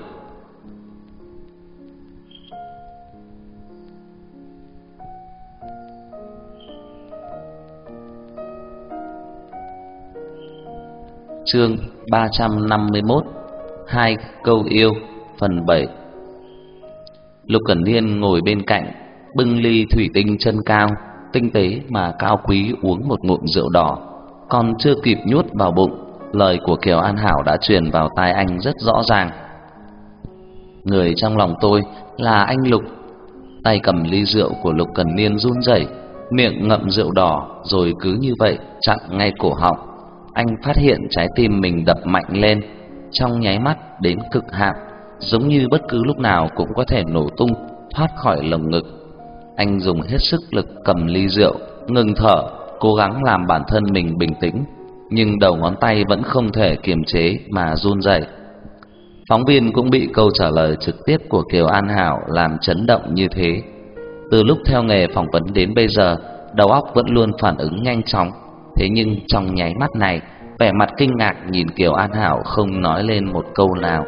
Chương 351, Hai câu yêu, phần 7. Lục Cẩn Niên ngồi bên cạnh, bưng ly thủy tinh chân cao, tinh tế mà cao quý uống một ngụm rượu đỏ. Còn chưa kịp nhốt vào bụng, lời của Kiều An Hảo đã truyền vào tai anh rất rõ ràng. Người trong lòng tôi là anh Lục. Tay cầm ly rượu của Lục Cẩn Niên run rẩy, miệng ngậm rượu đỏ, rồi cứ như vậy chặn ngay cổ họng. Anh phát hiện trái tim mình đập mạnh lên, trong nháy mắt đến cực hạn, giống như bất cứ lúc nào cũng có thể nổ tung, thoát khỏi lồng ngực. Anh dùng hết sức lực cầm ly rượu, ngừng thở, cố gắng làm bản thân mình bình tĩnh, nhưng đầu ngón tay vẫn không thể kiềm chế mà run rẩy. Phóng viên cũng bị câu trả lời trực tiếp của Kiều An Hảo làm chấn động như thế. Từ lúc theo nghề phỏng vấn đến bây giờ, đầu óc vẫn luôn phản ứng nhanh chóng. Thế nhưng trong nháy mắt này, vẻ mặt kinh ngạc nhìn Kiều An Hảo không nói lên một câu nào.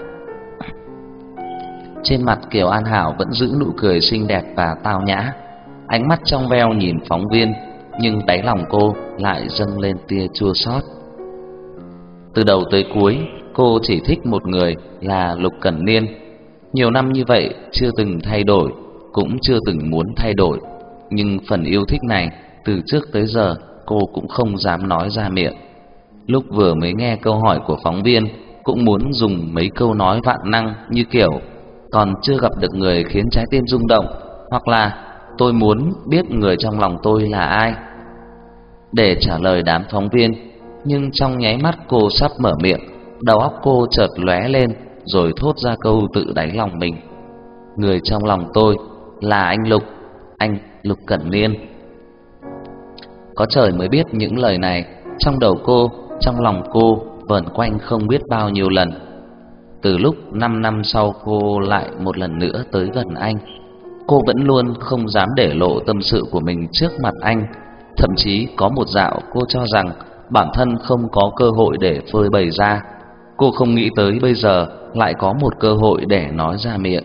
Trên mặt Kiều An Hảo vẫn giữ nụ cười xinh đẹp và tao nhã, ánh mắt trong veo nhìn phóng viên, nhưng đáy lòng cô lại dâng lên tia chua xót. Từ đầu tới cuối, cô chỉ thích một người là Lục Cẩn Niên. Nhiều năm như vậy chưa từng thay đổi, cũng chưa từng muốn thay đổi. Nhưng phần yêu thích này từ trước tới giờ cô cũng không dám nói ra miệng. Lúc vừa mới nghe câu hỏi của phóng viên, cũng muốn dùng mấy câu nói vạn năng như kiểu còn chưa gặp được người khiến trái tim rung động, hoặc là tôi muốn biết người trong lòng tôi là ai, để trả lời đám phóng viên. Nhưng trong nháy mắt cô sắp mở miệng, đầu óc cô chợt lóe lên, rồi thốt ra câu tự đáy lòng mình. Người trong lòng tôi là anh Lục, anh Lục Cẩn Niên. Có trời mới biết những lời này trong đầu cô, trong lòng cô vờn quanh không biết bao nhiêu lần. Từ lúc 5 năm sau cô lại một lần nữa tới gần anh, cô vẫn luôn không dám để lộ tâm sự của mình trước mặt anh. Thậm chí có một dạo cô cho rằng bản thân không có cơ hội để phơi bày ra. Cô không nghĩ tới bây giờ lại có một cơ hội để nói ra miệng.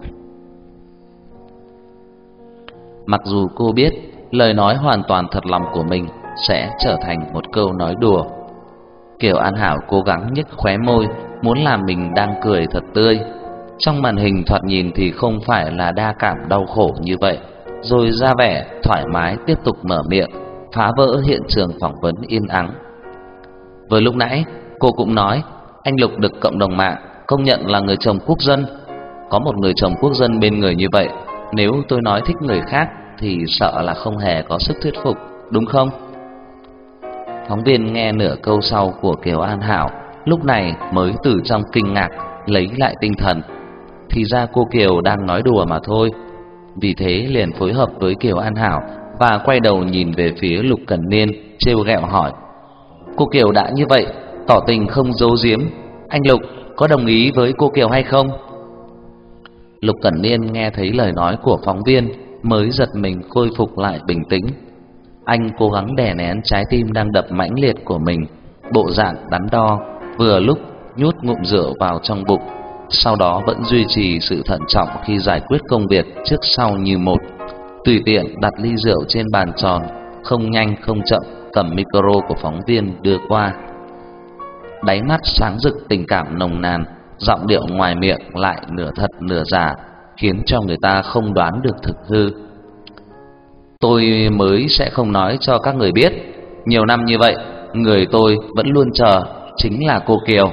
Mặc dù cô biết lời nói hoàn toàn thật lòng của mình sẽ trở thành một câu nói đùa. Kiều An Hảo cố gắng nhếch khóe môi, muốn làm mình đang cười thật tươi. Trong màn hình thoạt nhìn thì không phải là đa cảm đau khổ như vậy, rồi ra vẻ thoải mái tiếp tục mở miệng, phá vỡ hiện trường phỏng vấn yên ắng. Vừa lúc nãy cô cũng nói anh Lục được cộng đồng mạng công nhận là người chồng quốc dân. Có một người chồng quốc dân bên người như vậy, nếu tôi nói thích người khác thì sợ là không hề có sức thuyết phục, đúng không? Phóng viên nghe nửa câu sau của Kiều An Hảo, lúc này mới từ trong kinh ngạc lấy lại tinh thần. Thì ra cô Kiều đang nói đùa mà thôi. Vì thế liền phối hợp với Kiều An Hảo và quay đầu nhìn về phía Lục Cẩn Niên, trêu ghẹo hỏi: cô Kiều đã như vậy, tỏ tình không giấu giếm, anh Lục có đồng ý với cô Kiều hay không? Lục Cẩn Niên nghe thấy lời nói của phóng viên mới giật mình khôi phục lại bình tĩnh. Anh cố gắng đè nén trái tim đang đập mãnh liệt của mình, bộ dạng đắn đo, vừa lúc nhốt ngụm rượu vào trong bụng, sau đó vẫn duy trì sự thận trọng khi giải quyết công việc trước sau như một. Tùy tiện đặt ly rượu trên bàn tròn, không nhanh không chậm cầm micro của phóng viên đưa qua. Đáy mắt sáng rực tình cảm nồng nàn, giọng điệu ngoài miệng lại nửa thật nửa giả, khiến cho người ta không đoán được thực hư. Tôi mới sẽ không nói cho các người biết, nhiều năm như vậy, người tôi vẫn luôn chờ chính là cô Kiều.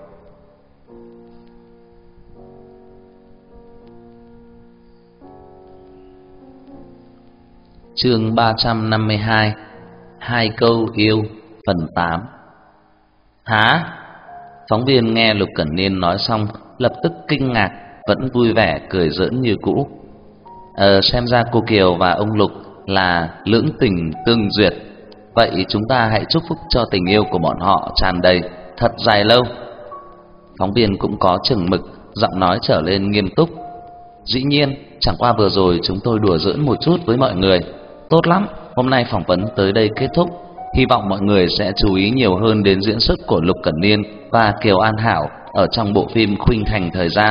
Chương 352, hai câu yêu, phần 8. Hả? Phóng viên nghe Lục Cẩn Niên nói xong, lập tức kinh ngạc, vẫn vui vẻ cười giỡn như cũ. Xem ra cô Kiều và ông Lục là lưỡng tình tương duyệt. Vậy chúng ta hãy chúc phúc cho tình yêu của bọn họ tràn đầy, thật dài lâu. Phóng viên cũng có chừng mực, giọng nói trở lên nghiêm túc. Dĩ nhiên, chẳng qua vừa rồi chúng tôi đùa giỡn một chút với mọi người. Tốt lắm, hôm nay phỏng vấn tới đây kết thúc. Hy vọng mọi người sẽ chú ý nhiều hơn đến diễn xuất của Lục Cẩn Niên và Kiều An Hảo ở trong bộ phim Khuynh Thành Thời Gian.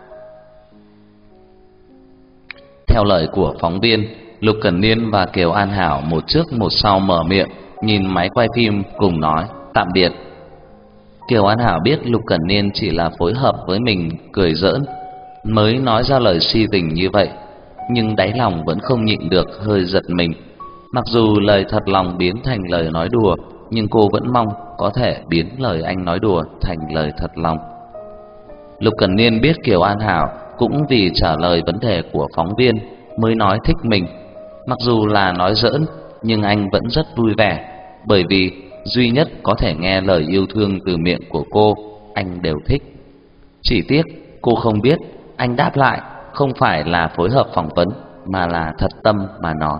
Theo lời của phóng viên, Lục Cẩn Niên và Kiều An Hảo một trước một sau mở miệng, nhìn máy quay phim cùng nói tạm biệt. Kiều An Hảo biết Lục Cẩn Niên chỉ là phối hợp với mình cười giỡn mới nói ra lời si tình như vậy, nhưng đáy lòng vẫn không nhịn được hơi giật mình. Mặc dù lời thật lòng biến thành lời nói đùa, nhưng cô vẫn mong có thể biến lời anh nói đùa thành lời thật lòng. Lục Cẩn Niên biết Kiều An Hảo cũng vì trả lời vấn đề của phóng viên mới nói thích mình. Mặc dù là nói giỡn, nhưng anh vẫn rất vui vẻ, bởi vì duy nhất có thể nghe lời yêu thương từ miệng của cô, anh đều thích. Chỉ tiếc cô không biết anh đáp lại không phải là phối hợp phỏng vấn, mà là thật tâm mà nói.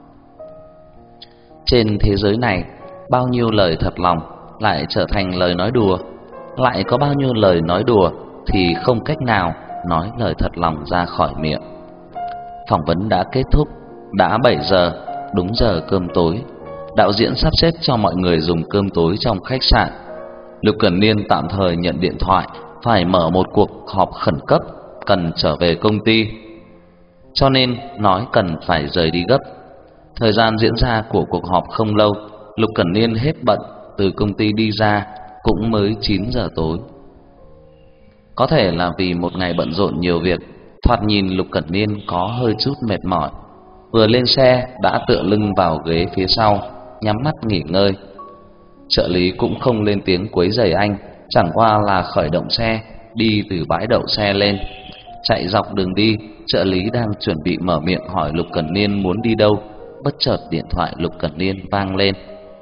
Trên thế giới này, bao nhiêu lời thật lòng lại trở thành lời nói đùa, lại có bao nhiêu lời nói đùa thì không cách nào nói lời thật lòng ra khỏi miệng. Phỏng vấn đã kết thúc, đã 7 giờ, đúng giờ cơm tối. Đạo diễn sắp xếp cho mọi người dùng cơm tối trong khách sạn. Lục Cẩn Niên tạm thời nhận điện thoại, phải mở một cuộc họp khẩn cấp, cần trở về công ty, cho nên nói cần phải rời đi gấp. Thời gian diễn ra của cuộc họp không lâu, Lục Cẩn Niên hết bận từ công ty đi ra cũng mới 9 giờ tối. Có thể là vì một ngày bận rộn nhiều việc, thoạt nhìn Lục Cẩn Niên có hơi chút mệt mỏi. Vừa lên xe đã tựa lưng vào ghế phía sau, nhắm mắt nghỉ ngơi. Trợ lý cũng không lên tiếng quấy rầy anh, chẳng qua là khởi động xe, đi từ bãi đậu xe lên. Chạy dọc đường đi, trợ lý đang chuẩn bị mở miệng hỏi Lục Cẩn Niên muốn đi đâu, bất chợt điện thoại Lục Cẩn Niên vang lên.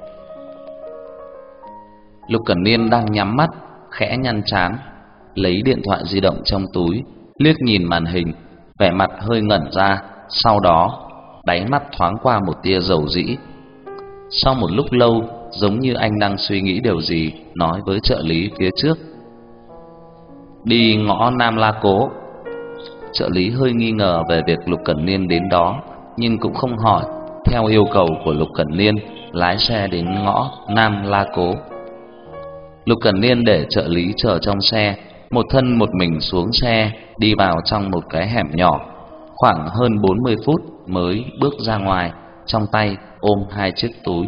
Lục Cẩn Niên đang nhắm mắt, khẽ nhăn trán, lấy điện thoại di động trong túi, liếc nhìn màn hình, vẻ mặt hơi ngẩn ra, sau đó đáy mắt thoáng qua một tia dầu dĩ. Sau một lúc lâu, giống như anh đang suy nghĩ điều gì, nói với trợ lý phía trước: đi ngõ Nam La Cố. Trợ lý hơi nghi ngờ về việc Lục Cẩn Niên đến đó, nhưng cũng không hỏi. Theo yêu cầu của Lục Cẩn Niên, lái xe đến ngõ Nam La Cố. Lục Cẩn Niên để trợ lý chờ trong xe, một thân một mình xuống xe, đi vào trong một cái hẻm nhỏ. Khoảng hơn 40 phút mới bước ra ngoài, trong tay ôm 2 chiếc túi.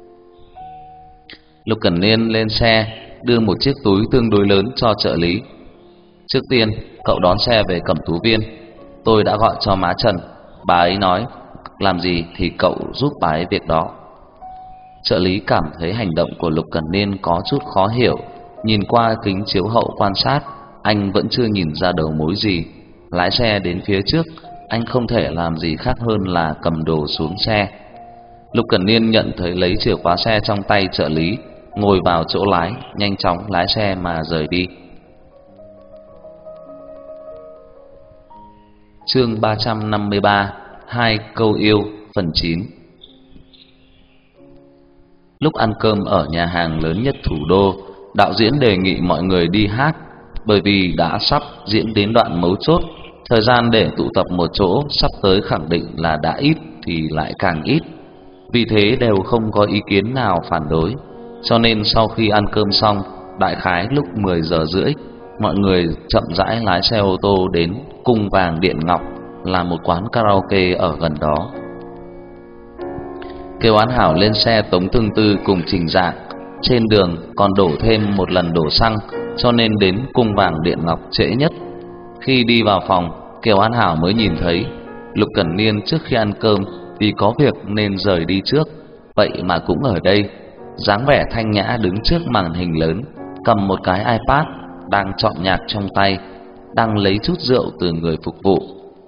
Lục Cẩn Niên lên xe, đưa một chiếc túi tương đối lớn cho trợ lý. Trước tiên, cậu đón xe về Cẩm Tú Viên. Tôi đã gọi cho má Trần, bà ấy nói làm gì thì cậu giúp bà ấy việc đó. Trợ lý cảm thấy hành động của Lục Cẩn Niên có chút khó hiểu. Nhìn qua kính chiếu hậu quan sát, anh vẫn chưa nhìn ra đầu mối gì. Lái xe đến phía trước, anh không thể làm gì khác hơn là cầm đồ xuống xe. Lục Cẩn Niên nhận thấy lấy chìa khóa xe trong tay trợ lý, ngồi vào chỗ lái, nhanh chóng lái xe mà rời đi. Chương 353, hai câu yêu, phần 9. Lúc ăn cơm ở nhà hàng lớn nhất thủ đô, đạo diễn đề nghị mọi người đi hát, bởi vì đã sắp diễn đến đoạn mấu chốt, thời gian để tụ tập một chỗ sắp tới khẳng định là đã ít thì lại càng ít. Vì thế đều không có ý kiến nào phản đối. cho nên sau khi ăn cơm xong, đại khái lúc 10 giờ rưỡi, mọi người chậm rãi lái xe ô tô đến Cung Vàng Điện Ngọc, là một quán karaoke ở gần đó. Kiều An Hảo lên xe Tống Tương Tư cùng Trình Dạng. Trên đường còn đổ thêm một lần đổ xăng, cho nên đến Cung Vàng Điện Ngọc trễ nhất. Khi đi vào phòng, Kiều An Hảo mới nhìn thấy Lục Cẩn Niên trước khi ăn cơm vì có việc nên rời đi trước, vậy mà cũng ở đây, dáng vẻ thanh nhã đứng trước màn hình lớn, cầm một cái iPad, đang chọn nhạc trong tay, đang lấy chút rượu từ người phục vụ.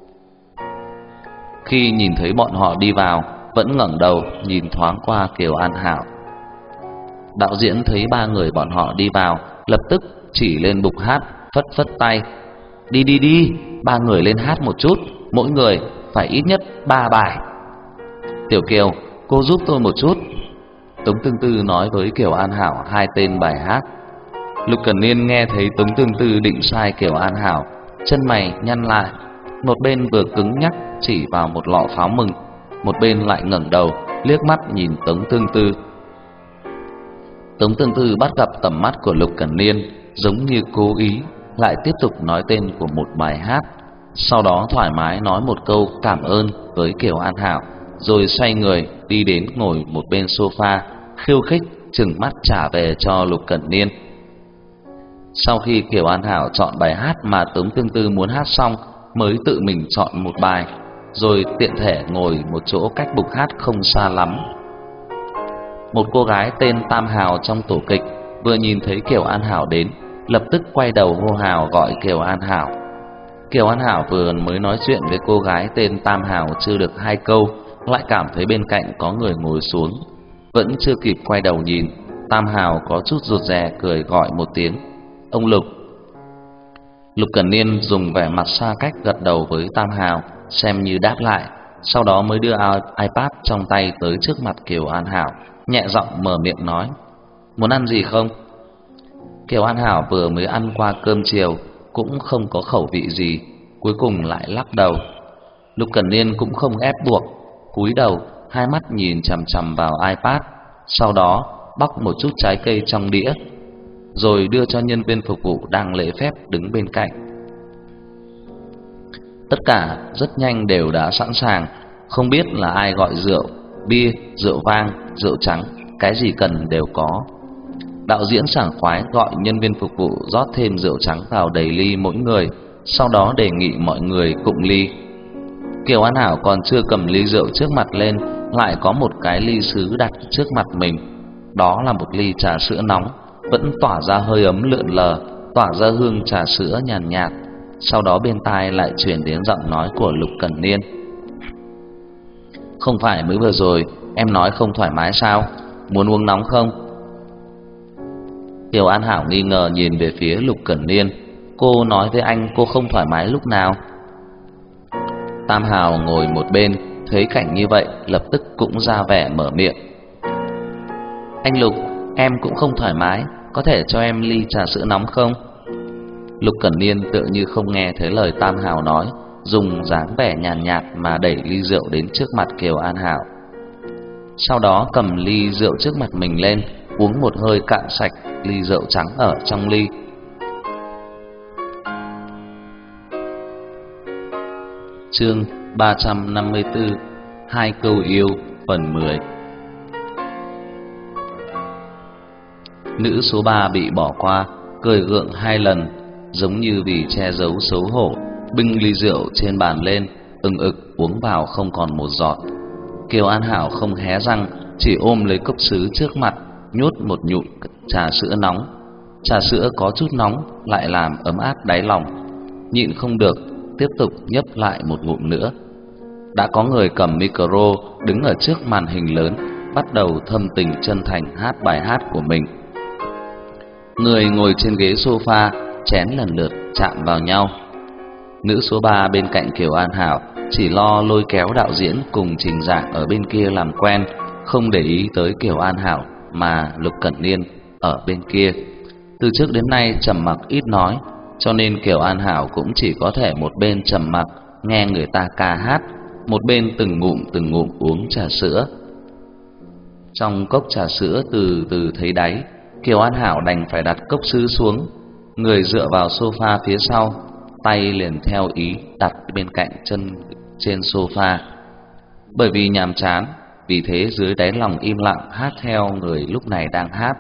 Khi nhìn thấy bọn họ đi vào, vẫn ngẩng đầu nhìn thoáng qua Kiều An Hảo. Đạo diễn thấy ba người bọn họ đi vào, lập tức chỉ lên bục hát, phất phất tay. Đi đi đi, ba người lên hát một chút, mỗi người phải ít nhất 3 bài. Tiểu Kiều, cô giúp tôi một chút. Tống Tương Tư nói với Kiều An Hảo 2 tên bài hát. Lục Cẩn Niên nghe thấy Tống Tương Tư định sai Kiều An Hảo, chân mày nhăn lại, một bên vừa cứng nhắc chỉ vào một lọ pháo mừng, một bên lại ngẩng đầu liếc mắt nhìn Tống Tương Tư. Tống Tương Tư bắt gặp tầm mắt của Lục Cẩn Niên, giống như cố ý, lại tiếp tục nói tên của một bài hát, sau đó thoải mái nói một câu cảm ơn với Kiều An Hảo, rồi xoay người đi đến ngồi một bên sofa, khiêu khích trừng mắt trả về cho Lục Cẩn Niên. Sau khi Kiều An Hảo chọn bài hát mà Tống Tương Tư muốn hát xong, mới tự mình chọn một bài, rồi tiện thể ngồi một chỗ cách bục hát không xa lắm. Một cô gái tên Tam Hào trong tổ kịch vừa nhìn thấy Kiều An Hảo đến, lập tức quay đầu hô hào gọi Kiều An Hảo. Kiều An Hảo vừa mới nói chuyện với cô gái tên Tam Hào chưa được 2 câu, lại cảm thấy bên cạnh có người ngồi xuống. Vẫn chưa kịp quay đầu nhìn, Tam Hào có chút rụt rè cười gọi một tiếng: "Ông Lục." Lục Cẩn Niên dùng vẻ mặt xa cách gật đầu với Tam Hào, xem như đáp lại, sau đó mới đưa iPad trong tay tới trước mặt Kiều An Hảo, nhẹ giọng mở miệng nói: "Muốn ăn gì không?" Kiều An Hảo vừa mới ăn qua cơm chiều, cũng không có khẩu vị gì, cuối cùng lại lắc đầu. Lục Cẩn Niên cũng không ép buộc, cúi đầu, hai mắt nhìn chằm chằm vào iPad, sau đó bóc một chút trái cây trong đĩa, rồi đưa cho nhân viên phục vụ đang lễ phép đứng bên cạnh. Tất cả rất nhanh đều đã sẵn sàng, không biết là ai gọi rượu, bia, rượu vang, rượu trắng, cái gì cần đều có. Đạo diễn sảng khoái gọi nhân viên phục vụ rót thêm rượu trắng vào đầy ly mỗi người, sau đó đề nghị mọi người cụng ly. Kiều An Hảo còn chưa cầm ly rượu trước mặt lên, lại có một cái ly sứ đặt trước mặt mình. Đó là một ly trà sữa nóng, vẫn tỏa ra hơi ấm lượn lờ, tỏa ra hương trà sữa nhàn nhạt. Sau đó bên tai lại truyền đến giọng nói của Lục Cẩn Niên: "Không phải mới vừa rồi em nói không thoải mái sao? Muốn uống nóng không?" Kiều An Hảo nghi ngờ nhìn về phía Lục Cẩn Niên: "Cô nói với anh cô không thoải mái lúc nào?" Tam Hào ngồi một bên thấy cảnh như vậy, lập tức cũng ra vẻ mở miệng: "Anh Lục, em cũng không thoải mái, có thể cho em ly trà sữa nóng không?" Lục Cẩn Niên tựa như không nghe thấy lời Tam Hào nói, dùng dáng vẻ nhàn nhạt mà đẩy ly rượu đến trước mặt Kiều An Hảo. Sau đó cầm ly rượu trước mặt mình lên, uống một hơi cạn sạch ly rượu trắng ở trong ly. Chương 354: Hai câu yêu phần 10. Nữ số 3 bị bỏ qua, cười gượng 2 lần, giống như vì che giấu xấu hổ, bưng ly rượu trên bàn lên, ừng ực uống vào không còn một giọt. Kiều An Hảo không hé răng, chỉ ôm lấy cốc sứ trước mặt, nhốt một nhụm trà sữa nóng. Trà sữa có chút nóng lại làm ấm áp đáy lòng, nhịn không được, tiếp tục nhấp lại một ngụm nữa. Đã có người cầm micro đứng ở trước màn hình lớn, bắt đầu thâm tình chân thành hát bài hát của mình. Người ngồi trên ghế sofa, chén lần lượt chạm vào nhau. Nữ số 3 bên cạnh Kiều An Hảo chỉ lo lôi kéo đạo diễn cùng Trình Dạng ở bên kia làm quen, không để ý tới Kiều An Hảo mà Lục Cẩn Niên ở bên kia. Từ trước đến nay trầm mặc ít nói, cho nên Kiều An Hảo cũng chỉ có thể một bên trầm mặc nghe người ta ca hát, một bên từng ngụm uống trà sữa. Trong cốc trà sữa từ từ thấy đáy, Kiều An Hảo đành phải đặt cốc sứ xuống, người dựa vào sofa phía sau, tay liền theo ý đặt bên cạnh chân trên sofa. Bởi vì nhàm chán, vì thế dưới đáy lòng im lặng hát theo người lúc này đang hát.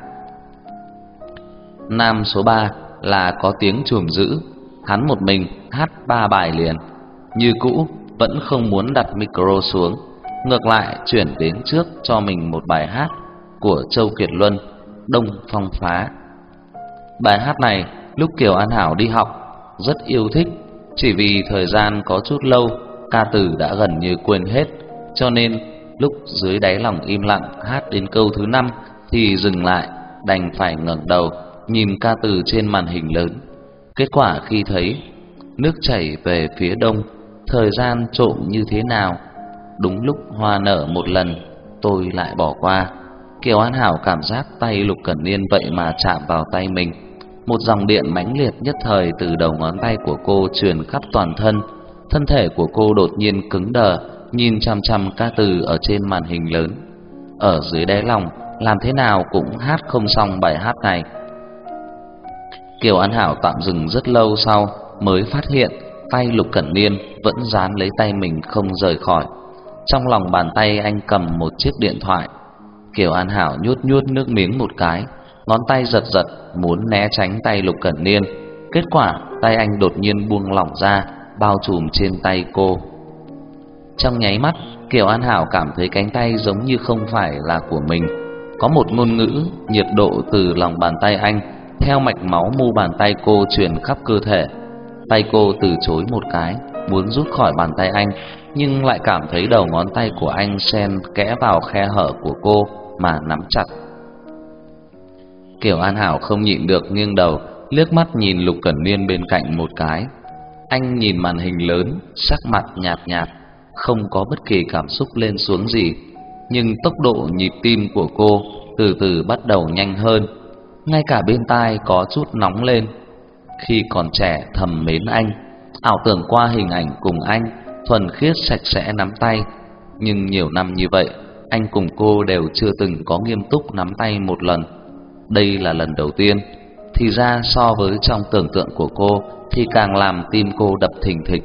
Nam số 3 là có tiếng chùm dữ, hắn một mình hát 3 bài liền, như cũ vẫn không muốn đặt micro xuống, ngược lại chuyển đến trước cho mình một bài hát của Châu Kiệt Luân, Đông Phong Phá. Bài hát này lúc Kiều An Hảo đi học rất yêu thích, chỉ vì thời gian có chút lâu, ca từ đã gần như quên hết, cho nên lúc dưới đáy lòng im lặng hát đến câu thứ 5 thì dừng lại, đành phải ngẩng đầu nhìn ca từ trên màn hình lớn. Kết quả khi thấy nước chảy về phía đông, thời gian trộm như thế nào, đúng lúc hoa nở một lần, tôi lại bỏ qua. Kiều An Hảo cảm giác tay Lục Cẩn Niên vậy mà chạm vào tay mình. Một dòng điện mãnh liệt nhất thời từ đầu ngón tay của cô truyền khắp toàn thân. Thân thể của cô đột nhiên cứng đờ, nhìn chằm chằm ca từ ở trên màn hình lớn. Ở dưới đáy lòng làm thế nào cũng hát không xong bài hát này. Kiều An Hảo tạm dừng rất lâu sau mới phát hiện tay Lục Cẩn Niên vẫn dán lấy tay mình không rời khỏi. Trong lòng bàn tay anh cầm một chiếc điện thoại. Kiều An Hảo nhút nhút nước miếng một cái, ngón tay giật giật muốn né tránh tay Lục Cẩn Niên. Kết quả tay anh đột nhiên buông lỏng ra, bao trùm trên tay cô. Trong nháy mắt, Kiều An Hảo cảm thấy cánh tay giống như không phải là của mình. Có một ngôn ngữ nhiệt độ từ lòng bàn tay anh theo mạch máu mu bàn tay cô truyền khắp cơ thể. Tay cô từ chối một cái, muốn rút khỏi bàn tay anh, nhưng lại cảm thấy đầu ngón tay của anh xen kẽ vào khe hở của cô mà nắm chặt. Kiều An Hảo không nhịn được nghiêng đầu, liếc mắt nhìn Lục Cẩn Niên bên cạnh một cái. Anh nhìn màn hình lớn, sắc mặt nhạt nhạt, không có bất kỳ cảm xúc lên xuống gì, nhưng tốc độ nhịp tim của cô từ từ bắt đầu nhanh hơn, ngay cả bên tai có chút nóng lên. Khi còn trẻ thầm mến anh, ảo tưởng qua hình ảnh cùng anh thuần khiết sạch sẽ nắm tay, nhưng nhiều năm như vậy, anh cùng cô đều chưa từng có nghiêm túc nắm tay một lần. Đây là lần đầu tiên. Thì ra so với trong tưởng tượng của cô thì càng làm tim cô đập thình thịch.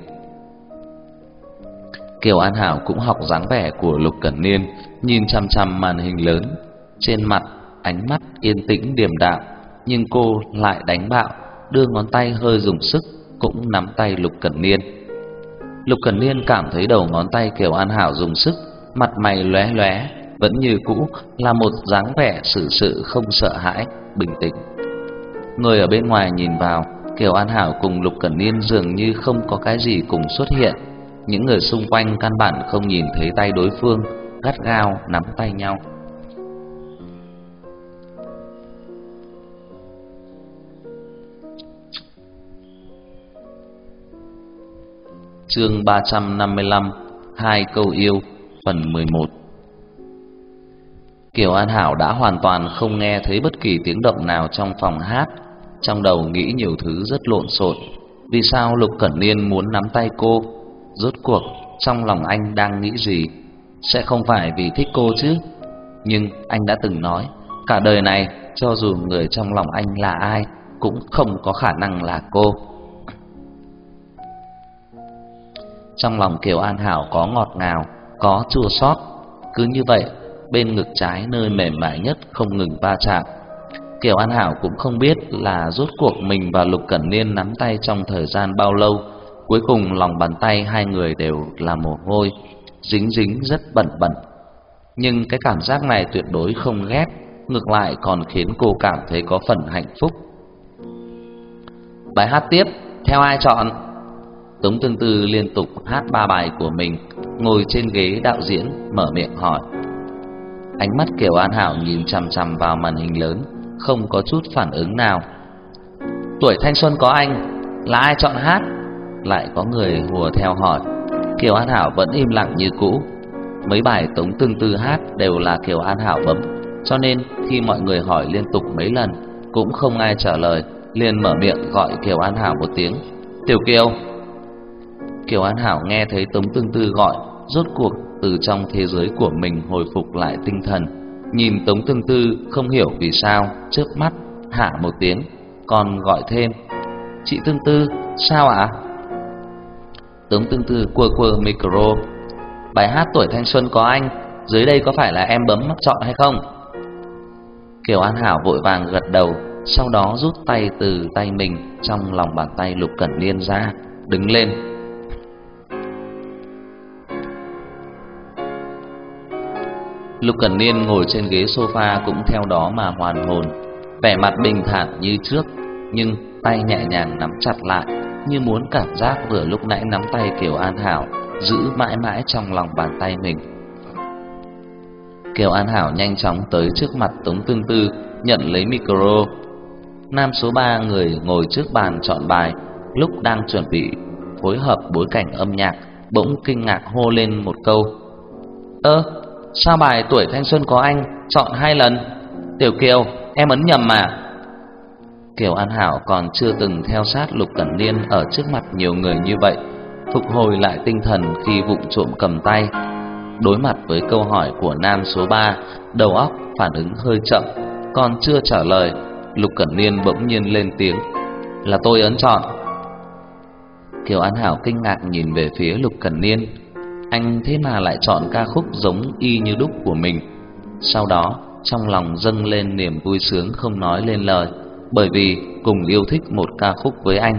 Kiều An Hảo cũng học dáng vẻ của Lục Cẩn Niên, nhìn chằm chằm màn hình lớn. Trên mặt, ánh mắt yên tĩnh điềm đạm, nhưng cô lại đánh bạo, đưa ngón tay hơi dùng sức, cũng nắm tay Lục Cẩn Niên. Lục Cẩn Niên cảm thấy đầu ngón tay Kiều An Hảo dùng sức, mặt mày lóe lóe, vẫn như cũ là một dáng vẻ xử sự không sợ hãi, bình tĩnh. Người ở bên ngoài nhìn vào, Kiều An Hảo cùng Lục Cẩn Niên dường như không có cái gì cùng xuất hiện. Những người xung quanh căn bản không nhìn thấy tay đối phương, gắt gao nắm tay nhau. Chương 355, Hai câu yêu, phần 11. Kiều An Hảo đã hoàn toàn không nghe thấy bất kỳ tiếng động nào trong phòng hát. Trong đầu nghĩ nhiều thứ rất lộn xộn. Vì sao Lục Cẩn Niên muốn nắm tay cô? Rốt cuộc trong lòng anh đang nghĩ gì? Sẽ không phải vì thích cô chứ? Nhưng anh đã từng nói, cả đời này cho dù người trong lòng anh là ai, cũng không có khả năng là cô. Trong lòng Kiều An Hảo có ngọt ngào, có chua xót. Cứ như vậy, bên ngực trái nơi mềm mại nhất không ngừng va chạm. Kiều An Hảo cũng không biết là rốt cuộc mình và Lục Cẩn Niên nắm tay trong thời gian bao lâu. Cuối cùng lòng bàn tay hai người đều là mồ hôi, dính dính rất bẩn bẩn. Nhưng cái cảm giác này tuyệt đối không ghét, ngược lại còn khiến cô cảm thấy có phần hạnh phúc. Bài hát tiếp, theo ai chọn? Tống Tương Tư liên tục hát 3 bài của mình, ngồi trên ghế đạo diễn mở miệng hỏi. Ánh mắt Kiều An Hảo nhìn chằm chằm vào màn hình lớn, không có chút phản ứng nào. Tuổi thanh xuân có anh, là ai chọn hát? Lại có người hùa theo hỏi. Kiều An Hảo vẫn im lặng như cũ. Mấy bài Tống Tương Tư hát đều là Kiều An Hảo bấm, cho nên khi mọi người hỏi liên tục mấy lần cũng không ai trả lời, liền mở miệng gọi Kiều An Hảo một tiếng. Tiểu Kiều. Kiều An Hảo nghe thấy Tống Tương Tư gọi, rốt cuộc từ trong thế giới của mình hồi phục lại tinh thần, nhìn Tống Tương Tư không hiểu vì sao chớp mắt hả một tiếng, còn gọi thêm: "Chị Tương Tư, sao ạ?" Tống Tương Tư quơ quơ micro: "Bài hát Tuổi Thanh Xuân có anh, dưới đây có phải là em bấm chọn hay không?" Kiều An Hảo vội vàng gật đầu, sau đó rút tay từ tay mình trong lòng bàn tay Lục Cẩn Niên ra, đứng lên. Lục Cẩn Niên ngồi trên ghế sofa cũng theo đó mà hoàn hồn, vẻ mặt bình thản như trước, nhưng tay nhẹ nhàng nắm chặt lại, như muốn cảm giác vừa lúc nãy nắm tay Kiều An Hảo giữ mãi mãi trong lòng bàn tay mình. Kiều An Hảo nhanh chóng tới trước mặt Tống Tương Tư, nhận lấy micro. Nam số 3 người ngồi trước bàn chọn bài, lúc đang chuẩn bị phối hợp bối cảnh âm nhạc, bỗng kinh ngạc hô lên một câu: sao bài Tuổi Thanh Xuân có anh chọn 2 lần? Tiểu Kiều, em ấn nhầm mà." Kiều An Hảo còn chưa từng theo sát Lục Cẩn Niên ở trước mặt nhiều người như vậy, phục hồi lại tinh thần khi vụng trộm cầm tay. Đối mặt với câu hỏi của nam số 3, đầu óc phản ứng hơi chậm, còn chưa trả lời, Lục Cẩn Niên bỗng nhiên lên tiếng: "Là tôi ấn chọn." Kiều An Hảo kinh ngạc nhìn về phía Lục Cẩn Niên, anh thế mà lại chọn ca khúc giống y như đúc của mình. Sau đó trong lòng dâng lên niềm vui sướng không nói lên lời, bởi vì cùng yêu thích một ca khúc với anh.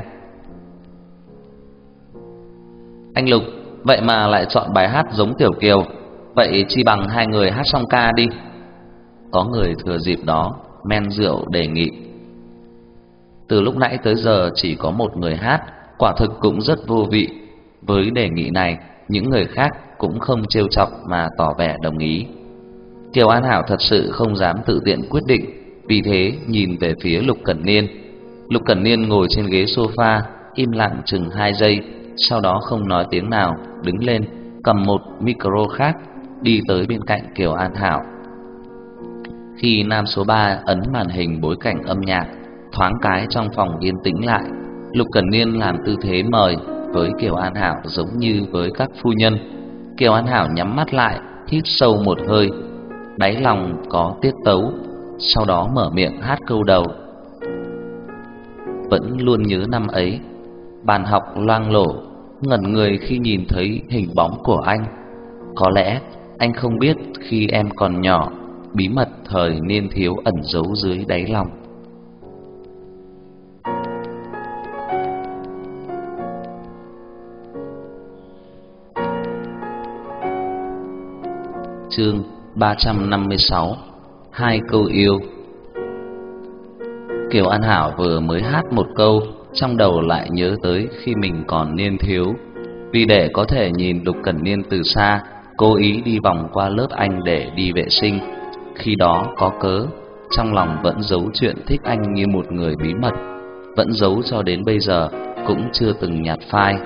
"Anh Lục, vậy mà lại chọn bài hát giống Tiểu Kiều, vậy chi bằng hai người hát song ca đi." Có người thừa dịp đó men rượu đề nghị. Từ lúc nãy tới giờ chỉ có một người hát, quả thực cũng rất vô vị. Với đề nghị này, những người khác cũng không trêu chọc mà tỏ vẻ đồng ý. Kiều An Hảo thật sự không dám tự tiện quyết định, vì thế nhìn về phía Lục Cẩn Niên. Lục Cẩn Niên ngồi trên ghế sofa, im lặng chừng 2 giây, sau đó không nói tiếng nào, đứng lên, cầm một micro khác, đi tới bên cạnh Kiều An Hảo. Khi nam số 3 ấn màn hình bối cảnh âm nhạc, thoáng cái trong phòng yên tĩnh lại. Lục Cẩn Niên làm tư thế mời với Kiều An Hảo giống như với các phu nhân. Kiều An Hảo nhắm mắt lại, hít sâu một hơi, đáy lòng có tiết tấu, sau đó mở miệng hát câu đầu. Vẫn luôn nhớ năm ấy, bàn học loang lổ, ngẩn người khi nhìn thấy hình bóng của anh. Có lẽ anh không biết khi em còn nhỏ, bí mật thời niên thiếu ẩn giấu dưới đáy lòng. Chương 356: Hai câu yêu. Kiều An Hảo vừa mới hát một câu, trong đầu lại nhớ tới khi mình còn niên thiếu. Vì để có thể nhìn Lục Cẩn Niên từ xa, cố ý đi vòng qua lớp anh để đi vệ sinh. Khi đó có cớ, trong lòng vẫn giấu chuyện thích anh như một người bí mật, vẫn giấu cho đến bây giờ, cũng chưa từng nhạt phai.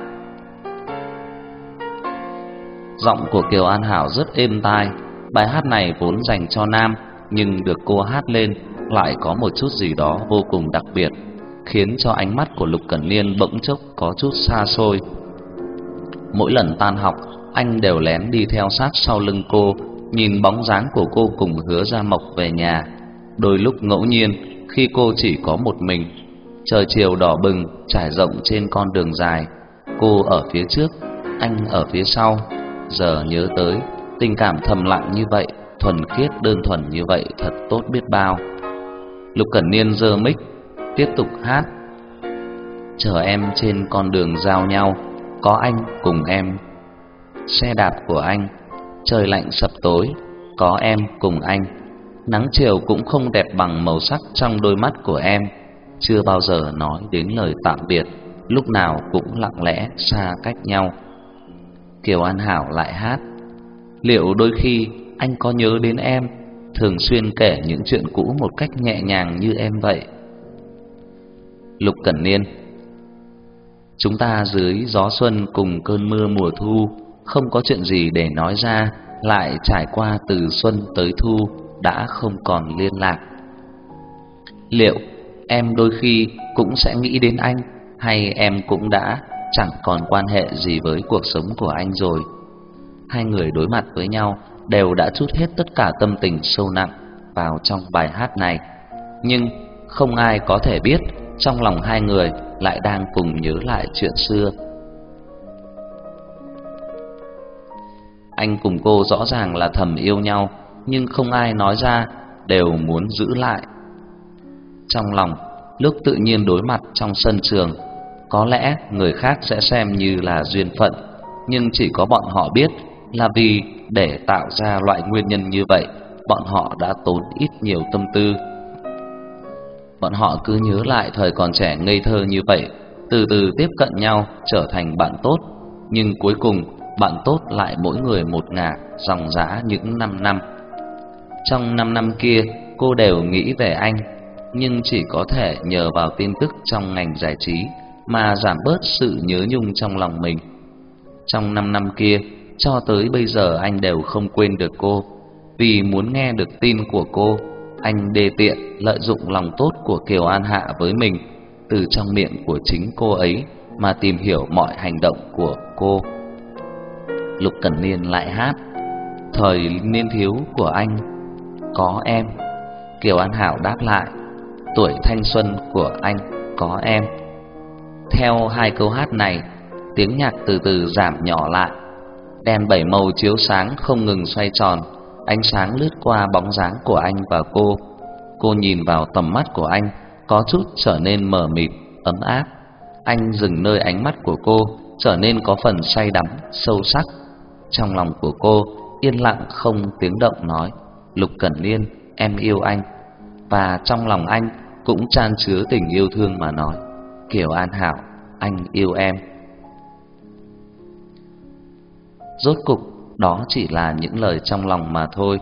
Giọng của Kiều An Hảo rất êm tai. Bài hát này vốn dành cho nam, nhưng được cô hát lên lại có một chút gì đó vô cùng đặc biệt, khiến cho ánh mắt của Lục Cẩn Niên bỗng chốc có chút xa xôi. Mỗi lần tan học, anh đều lén đi theo sát sau lưng cô, nhìn bóng dáng của cô cùng Hứa Gia Mộc về nhà. Đôi lúc ngẫu nhiên, khi cô chỉ có một mình, trời chiều đỏ bừng trải rộng trên con đường dài, cô ở phía trước, anh ở phía sau. Giờ nhớ tới, tình cảm thầm lặng như vậy, thuần khiết đơn thuần như vậy thật tốt biết bao. Lục Cẩn Niên giơ mic, tiếp tục hát. Chờ em trên con đường giao nhau, có anh cùng em. Xe đạp của anh, trời lạnh sập tối, có em cùng anh. Nắng chiều cũng không đẹp bằng màu sắc trong đôi mắt của em. Chưa bao giờ nói đến lời tạm biệt, lúc nào cũng lặng lẽ xa cách nhau. Kiều An Hảo lại hát. Liệu đôi khi anh có nhớ đến em, thường xuyên kể những chuyện cũ một cách nhẹ nhàng như em vậy? Lục Cẩn Niên. Chúng ta dưới gió xuân cùng cơn mưa mùa thu, không có chuyện gì để nói ra, lại trải qua từ xuân tới thu, đã không còn liên lạc. Liệu em đôi khi cũng sẽ nghĩ đến anh, hay em cũng đã chẳng còn quan hệ gì với cuộc sống của anh rồi? Hai người đối mặt với nhau, đều đã trút hết tất cả tâm tình sâu nặng vào trong bài hát này, nhưng không ai có thể biết trong lòng hai người lại đang cùng nhớ lại chuyện xưa. Anh cùng cô rõ ràng là thầm yêu nhau, nhưng không ai nói ra, đều muốn giữ lại trong lòng. Lúc tự nhiên đối mặt trong sân trường, có lẽ người khác sẽ xem như là duyên phận, nhưng chỉ có bọn họ biết là vì để tạo ra loại nguyên nhân như vậy, bọn họ đã tốn ít nhiều tâm tư. Bọn họ cứ nhớ lại thời còn trẻ ngây thơ như vậy, từ từ tiếp cận nhau trở thành bạn tốt, nhưng cuối cùng bạn tốt lại mỗi người một ngả, ròng rã những 5 năm. Trong 5 năm kia, cô đều nghĩ về anh, nhưng chỉ có thể nhờ vào tin tức trong ngành giải trí mà giảm bớt sự nhớ nhung trong lòng mình. Trong 5 năm kia, cho tới bây giờ anh đều không quên được cô. Vì muốn nghe được tin của cô, anh đê tiện lợi dụng lòng tốt của Kiều An Hạ với mình, từ trong miệng của chính cô ấy mà tìm hiểu mọi hành động của cô. Lục Cẩn Niên lại hát: thời niên thiếu của anh có em. Kiều An Hảo đáp lại: tuổi thanh xuân của anh có em. Theo hai câu hát này, tiếng nhạc từ từ giảm nhỏ lại. Đèn 7 màu chiếu sáng không ngừng xoay tròn, ánh sáng lướt qua bóng dáng của anh và cô. Cô nhìn vào tầm mắt của anh, có chút trở nên mờ mịt, ấm áp. Anh dừng nơi ánh mắt của cô, trở nên có phần say đắm, sâu sắc. Trong lòng của cô yên lặng không tiếng động nói: Lục Cẩn Niên, em yêu anh. Và trong lòng anh cũng chan chứa tình yêu thương mà nói: Kiều An Hảo, anh yêu em. Rốt cục đó chỉ là những lời trong lòng mà thôi.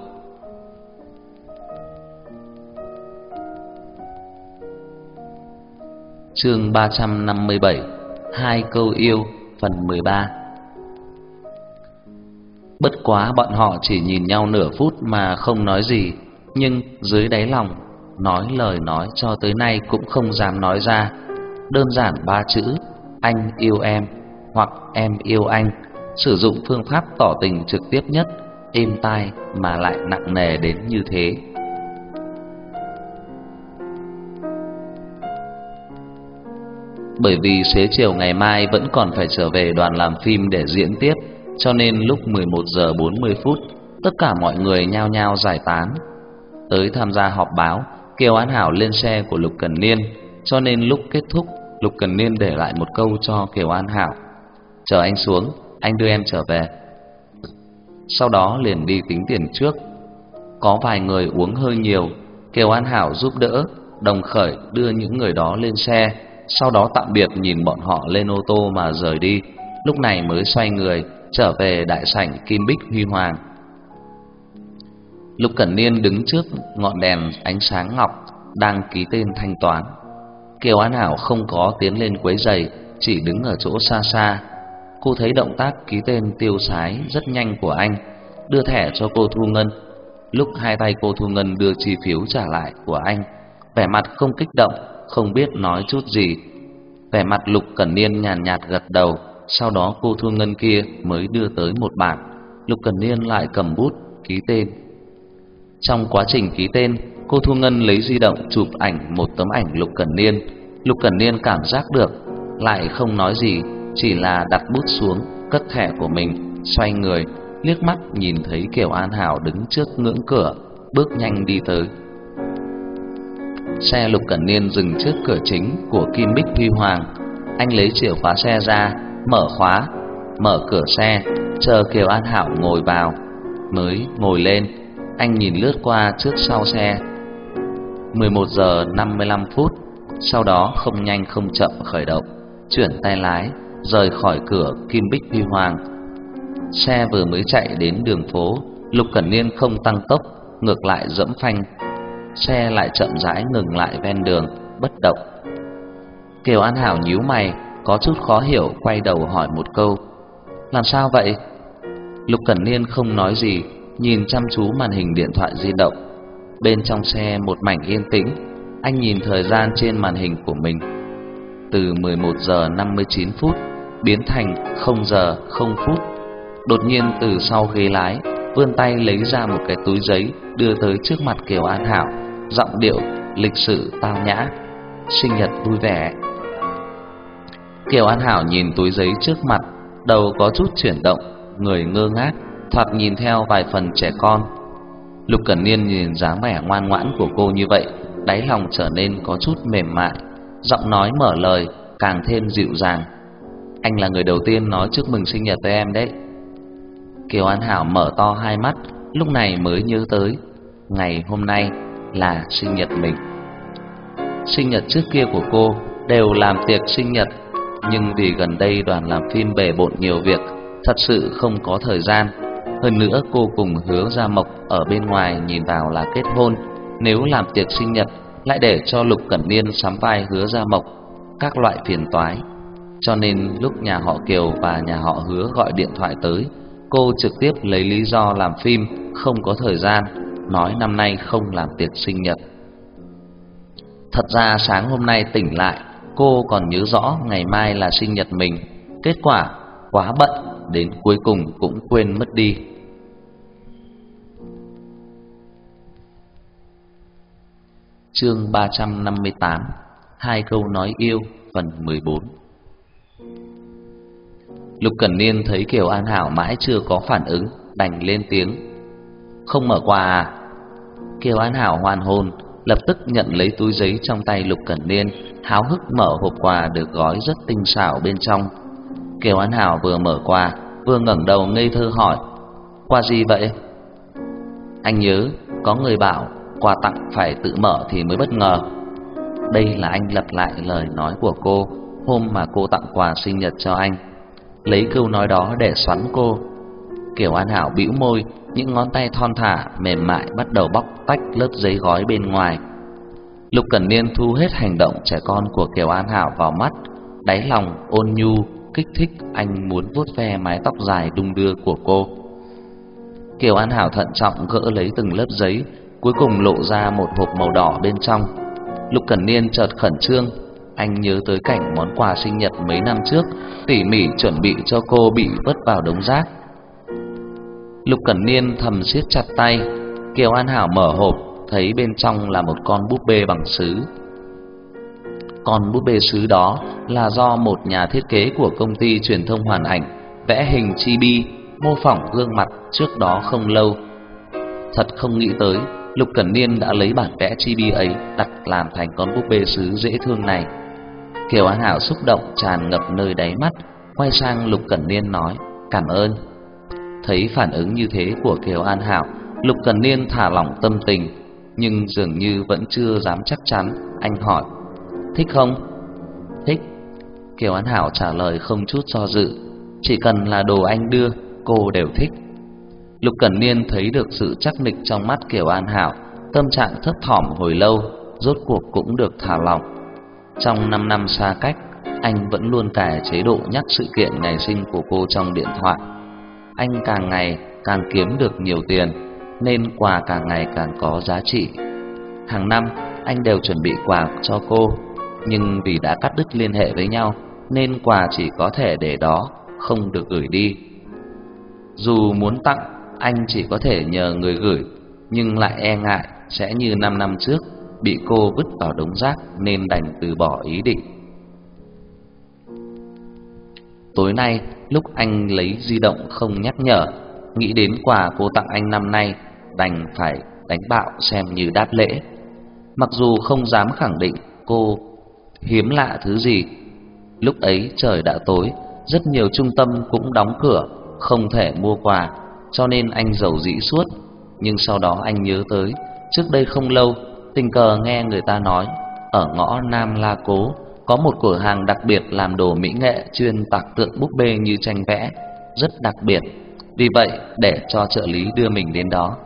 Chương 357: Hai câu yêu, phần 13. Bất quá bọn họ chỉ nhìn nhau nửa phút mà không nói gì, nhưng dưới đáy lòng nói lời nói cho tới nay cũng không dám nói ra. Đơn giản 3 chữ: anh yêu em hoặc em yêu anh, sử dụng phương pháp tỏ tình trực tiếp nhất, êm tai mà lại nặng nề đến như thế. Bởi vì xế chiều ngày mai vẫn còn phải trở về đoàn làm phim để diễn tiếp, cho nên lúc 11 giờ 40 phút, tất cả mọi người nhao nhao giải tán. Tới tham gia họp báo, Kiều An Hảo lên xe của Lục Cẩn Niên, cho nên lúc kết thúc, Lục Cẩn Niên để lại một câu cho Kiều An Hảo: chờ anh xuống, anh đưa em trở về. Sau đó liền đi tính tiền trước. Có vài người uống hơi nhiều, Kiều An Hảo giúp đỡ, đồng khởi đưa những người đó lên xe, sau đó tạm biệt nhìn bọn họ lên ô tô mà rời đi. Lúc này mới xoay người trở về đại sảnh Kim Bích Huy Hoàng. Lục Cẩn Niên đứng trước ngọn đèn ánh sáng ngọc, đang ký tên thanh toán. Kiều An Hảo không có tiến lên quấy rầy, chỉ đứng ở chỗ xa xa. Cô thấy động tác ký tên tiêu sái rất nhanh của anh, đưa thẻ cho cô thu ngân. Lúc hai tay cô thu ngân đưa chi phiếu trả lại của anh, vẻ mặt không kích động, không biết nói chút gì. Vẻ mặt Lục Cẩn Niên nhàn nhạt gật đầu, sau đó cô thu ngân kia mới đưa tới một bản. Lục Cẩn Niên lại cầm bút ký tên. Trong quá trình ký tên, cô thu ngân lấy di động chụp ảnh một tấm ảnh Lục Cẩn Niên. Lục Cẩn Niên cảm giác được, lại không nói gì, chỉ là đặt bút xuống, cất thẻ của mình, xoay người, liếc mắt nhìn thấy Kiều An Hảo đứng trước ngưỡng cửa, bước nhanh đi tới. Xe Lục Cẩn Niên dừng trước cửa chính của Kim Bích Huy Hoàng. Anh lấy chìa khóa xe ra, mở khóa, mở cửa xe, chờ Kiều An Hảo ngồi vào, mới ngồi lên. Anh nhìn lướt qua trước sau xe. 11 giờ 55 phút, sau đó không nhanh không chậm khởi động, chuyển tay lái, rời khỏi cửa Kim Bích Huy Hoàng. Xe vừa mới chạy đến đường phố, Lục Cẩn Niên không tăng tốc, ngược lại giẫm phanh. Xe lại chậm rãi ngừng lại ven đường, bất động. Kiều An Hảo nhíu mày, có chút khó hiểu, quay đầu hỏi một câu: làm sao vậy? Lục Cẩn Niên không nói gì, nhìn chăm chú màn hình điện thoại di động. Bên trong xe một mảnh yên tĩnh. Anh nhìn thời gian trên màn hình của mình, từ 11 giờ 59 phút biến thành 0 giờ 0 phút. Đột nhiên từ sau ghế lái vươn tay lấy ra một cái túi giấy đưa tới trước mặt Kiều An Hảo, giọng điệu lịch sự tao nhã: "Sinh nhật vui vẻ." Kiều An Hảo nhìn túi giấy trước mặt, đầu có chút chuyển động, người ngơ ngác, thoạt nhìn theo vài phần trẻ con. Lục Cẩn Niên nhìn dáng vẻ ngoan ngoãn của cô như vậy, đáy lòng trở nên có chút mềm mại, giọng nói mở lời càng thêm dịu dàng: "Anh là người đầu tiên nói chúc mừng sinh nhật với em đấy." Kiều An Hảo mở to hai mắt, lúc này mới nhớ tới ngày hôm nay là sinh nhật mình. Sinh nhật trước kia của cô đều làm tiệc sinh nhật, nhưng vì gần đây đoàn làm phim bề bộn nhiều việc, thật sự không có thời gian. Hơn nữa cô cùng Hứa Gia Mộc ở bên ngoài nhìn vào là kết hôn, nếu làm tiệc sinh nhật lại để cho Lục Cẩn Niên sắm vai Hứa Gia Mộc, các loại phiền toái. Cho nên lúc nhà họ Kiều và nhà họ Hứa gọi điện thoại tới, cô trực tiếp lấy lý do làm phim không có thời gian, nói năm nay không làm tiệc sinh nhật. Thật ra sáng hôm nay tỉnh lại, cô còn nhớ rõ ngày mai là sinh nhật mình, kết quả quá bận đến cuối cùng cũng quên mất đi. Chương 358: Hai câu nói yêu phần 14. Lục Cẩn Niên thấy Kiều An Hảo mãi chưa có phản ứng, đành lên tiếng: "Không mở quà à?" Kiều An Hảo hoàn hồn, lập tức nhận lấy túi giấy trong tay Lục Cẩn Niên, háo hức mở hộp quà được gói rất tinh xảo bên trong. Kiều An Hảo vừa mở quà, vừa ngẩng đầu ngây thơ hỏi: "Quà gì vậy?" "Anh nhớ có người bảo quà tặng phải tự mở thì mới bất ngờ." Đây là anh lặp lại lời nói của cô hôm mà cô tặng quà sinh nhật cho anh, lấy câu nói đó để xoắn cô. Kiều An Hảo bĩu môi, những ngón tay thon thả mềm mại bắt đầu bóc tách lớp giấy gói bên ngoài. Lục Cẩn Niên thu hết hành động trẻ con của Kiều An Hảo vào mắt, đáy lòng ôn nhu kích thích anh muốn vuốt ve mái tóc dài đung đưa của cô. Kiều An Hảo thận trọng gỡ lấy từng lớp giấy, cuối cùng lộ ra một hộp màu đỏ bên trong. Lục Cẩn Niên chợt khẩn trương, anh nhớ tới cảnh món quà sinh nhật mấy năm trước, tỉ mỉ chuẩn bị cho cô bị vứt vào đống rác. Lục Cẩn Niên thầm siết chặt tay. Kiều An Hảo mở hộp, thấy bên trong là một con búp bê bằng sứ. Con búp bê sứ đó là do một nhà thiết kế của công ty truyền thông Hoàn Ảnh vẽ hình chibi mô phỏng gương mặt trước đó không lâu. Thật không nghĩ tới, Lục Cẩn Niên đã lấy bản vẽ chibi ấy đặt làm thành con búp bê sứ dễ thương này. Kiều An Hảo xúc động tràn ngập nơi đáy mắt, quay sang Lục Cẩn Niên nói: "Cảm ơn." Thấy phản ứng như thế của Kiều An Hảo, Lục Cẩn Niên thả lỏng tâm tình, nhưng dường như vẫn chưa dám chắc chắn. Anh hỏi: "Thích không?" "Thích." Kiều An Hảo trả lời không chút do dự: "Chỉ cần là đồ anh đưa, cô đều thích." Lục Cẩn Niên thấy được sự chắc nịch trong mắt Kiều An Hảo, tâm trạng thấp thỏm hồi lâu rốt cuộc cũng được thả lỏng. Trong 5 năm xa cách, anh vẫn luôn cài chế độ nhắc sự kiện ngày sinh của cô trong điện thoại. Anh càng ngày càng kiếm được nhiều tiền, nên quà càng ngày càng có giá trị. Hàng năm anh đều chuẩn bị quà cho cô, nhưng vì đã cắt đứt liên hệ với nhau nên quà chỉ có thể để đó, không được gửi đi. Dù muốn tặng, anh chỉ có thể nhờ người gửi, nhưng lại e ngại sẽ như 5 năm trước bị cô vứt vào đống rác nên đành từ bỏ ý định. Tối nay, lúc anh lấy di động không nhắc nhở, nghĩ đến quà cô tặng anh năm nay, đành phải đánh bạo xem như đáp lễ. Mặc dù không dám khẳng định cô hiếm lạ thứ gì. Lúc ấy trời đã tối, rất nhiều trung tâm cũng đóng cửa, không thể mua quà, cho nên anh giàu dĩ suốt. Nhưng sau đó anh nhớ tới, trước đây không lâu, tình cờ nghe người ta nói, ở ngõ Nam La Cố có một cửa hàng đặc biệt làm đồ mỹ nghệ chuyên tạc tượng búp bê như tranh vẽ, rất đặc biệt. Vì vậy, để cho trợ lý đưa mình đến đó.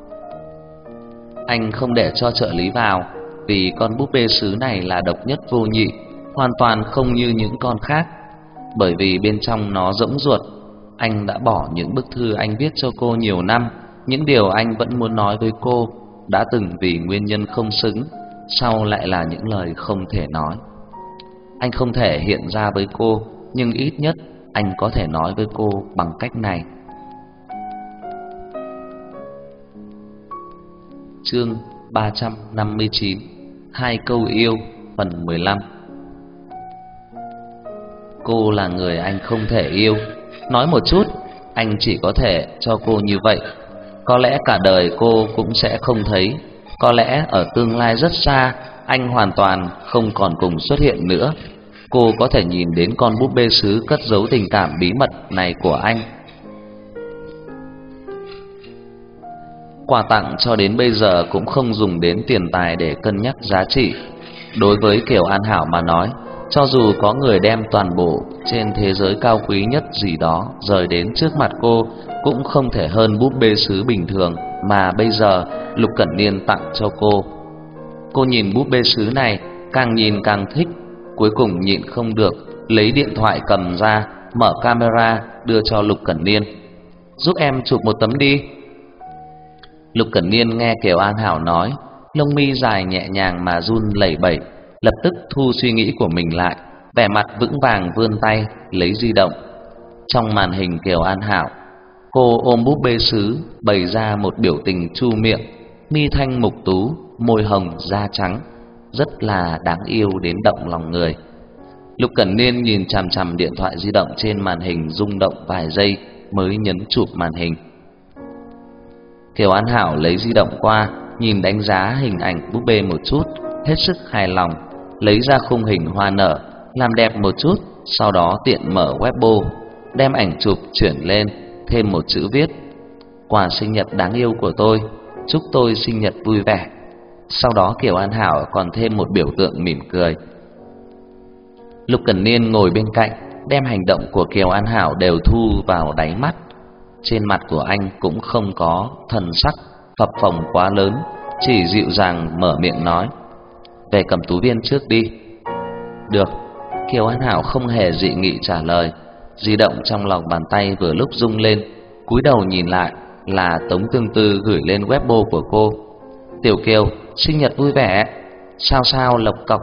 Anh không để cho trợ lý vào, vì con búp bê sứ này là độc nhất vô nhị, hoàn toàn không như những con khác. Bởi vì bên trong nó rỗng ruột, anh đã bỏ những bức thư anh viết cho cô nhiều năm, những điều anh vẫn muốn nói với cô, đã từng vì nguyên nhân không xứng, sau lại là những lời không thể nói. Anh không thể hiện ra với cô, nhưng ít nhất anh có thể nói với cô bằng cách này. Chương 359 Hai câu yêu phần 15. Cô là người anh không thể yêu. Nói một chút, anh chỉ có thể cho cô như vậy. Có lẽ cả đời cô cũng sẽ không thấy. Có lẽ ở tương lai rất xa, anh hoàn toàn không còn cùng xuất hiện nữa. Cô có thể nhìn đến con búp bê sứ cất giấu tình cảm bí mật này của anh. Quà tặng cho đến bây giờ cũng không dùng đến tiền tài để cân nhắc giá trị. Đối với Kiều An Hảo mà nói, cho dù có người đem toàn bộ trên thế giới cao quý nhất gì đó rời đến trước mặt cô, cũng không thể hơn búp bê sứ bình thường mà bây giờ Lục Cẩn Niên tặng cho cô. Cô nhìn búp bê sứ này, càng nhìn càng thích, cuối cùng nhịn không được, lấy điện thoại cầm ra, mở camera đưa cho Lục Cẩn Niên. "Giúp em chụp một tấm đi." Lục Cẩn Niên nghe Kiều An Hảo nói, lông mi dài nhẹ nhàng mà run lẩy bẩy, lập tức thu suy nghĩ của mình lại, vẻ mặt vững vàng vươn tay lấy di động. Trong màn hình Kiều An Hảo, cô ôm búp bê sứ, bày ra một biểu tình chu miệng, mi thanh mục tú, môi hồng da trắng, rất là đáng yêu đến động lòng người. Lục Cẩn Niên nhìn chằm chằm điện thoại di động trên màn hình rung động vài giây mới nhấn chụp màn hình. Kiều An Hảo lấy di động qua, nhìn đánh giá hình ảnh búp bê một chút, hết sức hài lòng, lấy ra khung hình hoa nở, làm đẹp một chút, sau đó tiện mở Weibo, đem ảnh chụp chuyển lên, thêm một chữ viết: "Quà sinh nhật đáng yêu của tôi, chúc tôi sinh nhật vui vẻ." Sau đó Kiều An Hảo còn thêm một biểu tượng mỉm cười. Lục Cẩn Niên ngồi bên cạnh, đem hành động của Kiều An Hảo đều thu vào đáy mắt. Trên mặt của anh cũng không có thần sắc phập phồng quá lớn, chỉ dịu dàng mở miệng nói: "Về cầm tú viên trước đi." "Được." Kiều An Hảo không hề dị nghị trả lời. Di động trong lòng bàn tay vừa lúc rung lên, cúi đầu nhìn lại là Tống Tương Tư gửi lên Weibo của cô: "Tiểu Kiều, sinh nhật vui vẻ, sao sao lộc cọc."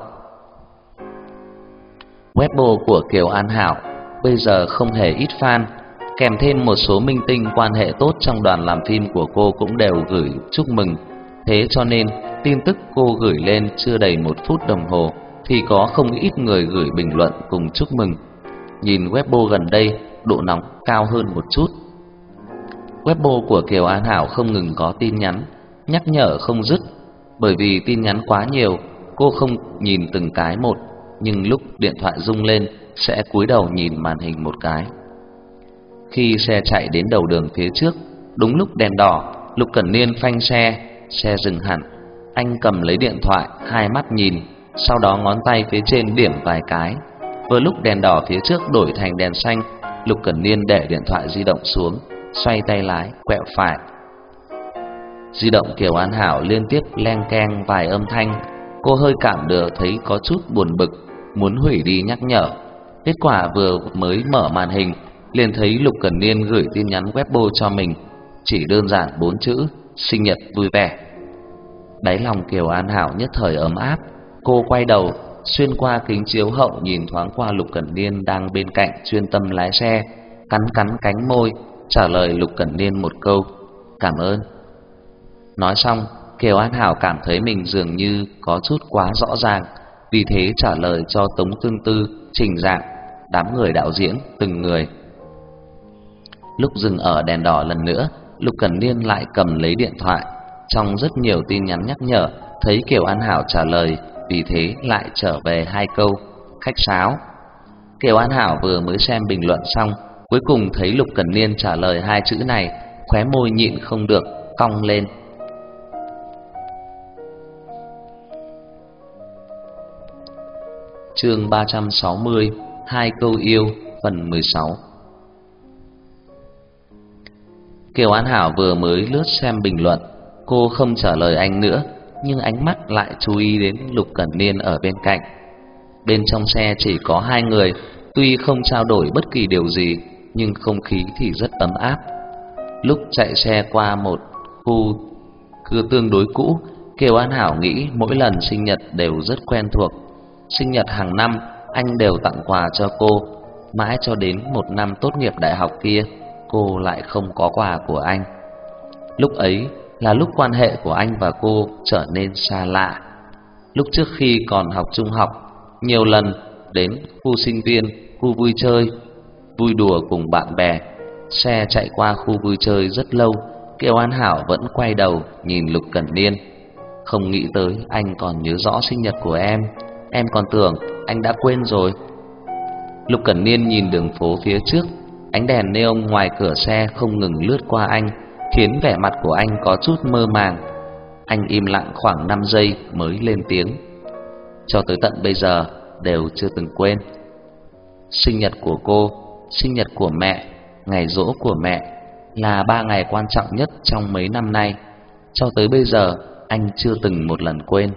Weibo của Kiều An Hảo bây giờ không hề ít fan, kèm thêm một số minh tinh quan hệ tốt trong đoàn làm phim của cô cũng đều gửi chúc mừng. Thế cho nên tin tức cô gửi lên chưa đầy 1 phút đồng hồ thì có không ít người gửi bình luận cùng chúc mừng. Nhìn Weibo gần đây, độ nóng cao hơn một chút. Weibo của Kiều An Hảo không ngừng có tin nhắn nhắc nhở không dứt. Bởi vì tin nhắn quá nhiều, cô không nhìn từng cái một, nhưng lúc điện thoại rung lên sẽ cúi đầu nhìn màn hình một cái. Khi xe chạy đến đầu đường phía trước, đúng lúc đèn đỏ, Lục Cẩn Niên phanh xe, xe dừng hẳn. Anh cầm lấy điện thoại, hai mắt nhìn, sau đó ngón tay phía trên điểm vài cái. Vừa lúc đèn đỏ phía trước đổi thành đèn xanh, Lục Cẩn Niên để điện thoại di động xuống, xoay tay lái, quẹo phải. Di động Kiều An Hảo liên tiếp leng keng vài âm thanh, cô hơi cảm được thấy có chút buồn bực, muốn hủy đi nhắc nhở. Kết quả vừa mới mở màn hình, liền thấy Lục Cẩn Niên gửi tin nhắn Weibo cho mình, chỉ đơn giản 4 chữ: "Sinh nhật vui vẻ." Đáy lòng Kiều An Hảo nhất thời ấm áp. Cô quay đầu, xuyên qua kính chiếu hậu nhìn thoáng qua Lục Cẩn Niên đang bên cạnh chuyên tâm lái xe, cắn cắn cánh môi, trả lời Lục Cẩn Niên một câu: "Cảm ơn." Nói xong, Kiều An Hảo cảm thấy mình dường như có chút quá rõ ràng, vì thế trả lời cho Tống Tương Tư, Trình Dạng, đám người đạo diễn từng người. Lúc dừng ở đèn đỏ lần nữa, Lục Cẩn Niên lại cầm lấy điện thoại. Trong rất nhiều tin nhắn nhắc nhở, thấy Kiều An Hảo trả lời, vì thế lại trở về 2 câu: "Khách sáo." Kiều An Hảo vừa mới xem bình luận xong, cuối cùng thấy Lục Cẩn Niên trả lời 2 chữ này, khóe môi nhịn không được cong lên. Chương 360 Hai câu yêu phần 16. Kiều An Hảo vừa mới lướt xem bình luận, cô không trả lời anh nữa, nhưng ánh mắt lại chú ý đến Lục Cẩn Niên ở bên cạnh. Bên trong xe chỉ có 2 người, tuy không trao đổi bất kỳ điều gì, nhưng không khí thì rất ấm áp. Lúc chạy xe qua một khu cư tương đối cũ, Kiều An Hảo nghĩ mỗi lần sinh nhật đều rất quen thuộc. Sinh nhật hàng năm anh đều tặng quà cho cô, mãi cho đến một năm tốt nghiệp đại học kia, cô lại không có quà của anh. Lúc ấy là lúc quan hệ của anh và cô trở nên xa lạ. Lúc trước khi còn học trung học, nhiều lần đến khu sinh viên, khu vui chơi, vui đùa cùng bạn bè. Xe chạy qua khu vui chơi rất lâu, Kiều An Hảo vẫn quay đầu nhìn Lục Cẩn Niên. Không nghĩ tới anh còn nhớ rõ sinh nhật của em còn tưởng anh đã quên rồi. Lục Cẩn Niên nhìn đường phố phía trước, ánh đèn neon ngoài cửa xe không ngừng lướt qua anh, khiến vẻ mặt của anh có chút mơ màng. Anh im lặng khoảng 5 giây mới lên tiếng. Cho tới tận bây giờ đều chưa từng quên. Sinh nhật của cô, sinh nhật của mẹ, ngày giỗ của mẹ là 3 ngày quan trọng nhất trong mấy năm nay. Cho tới bây giờ anh chưa từng một lần quên.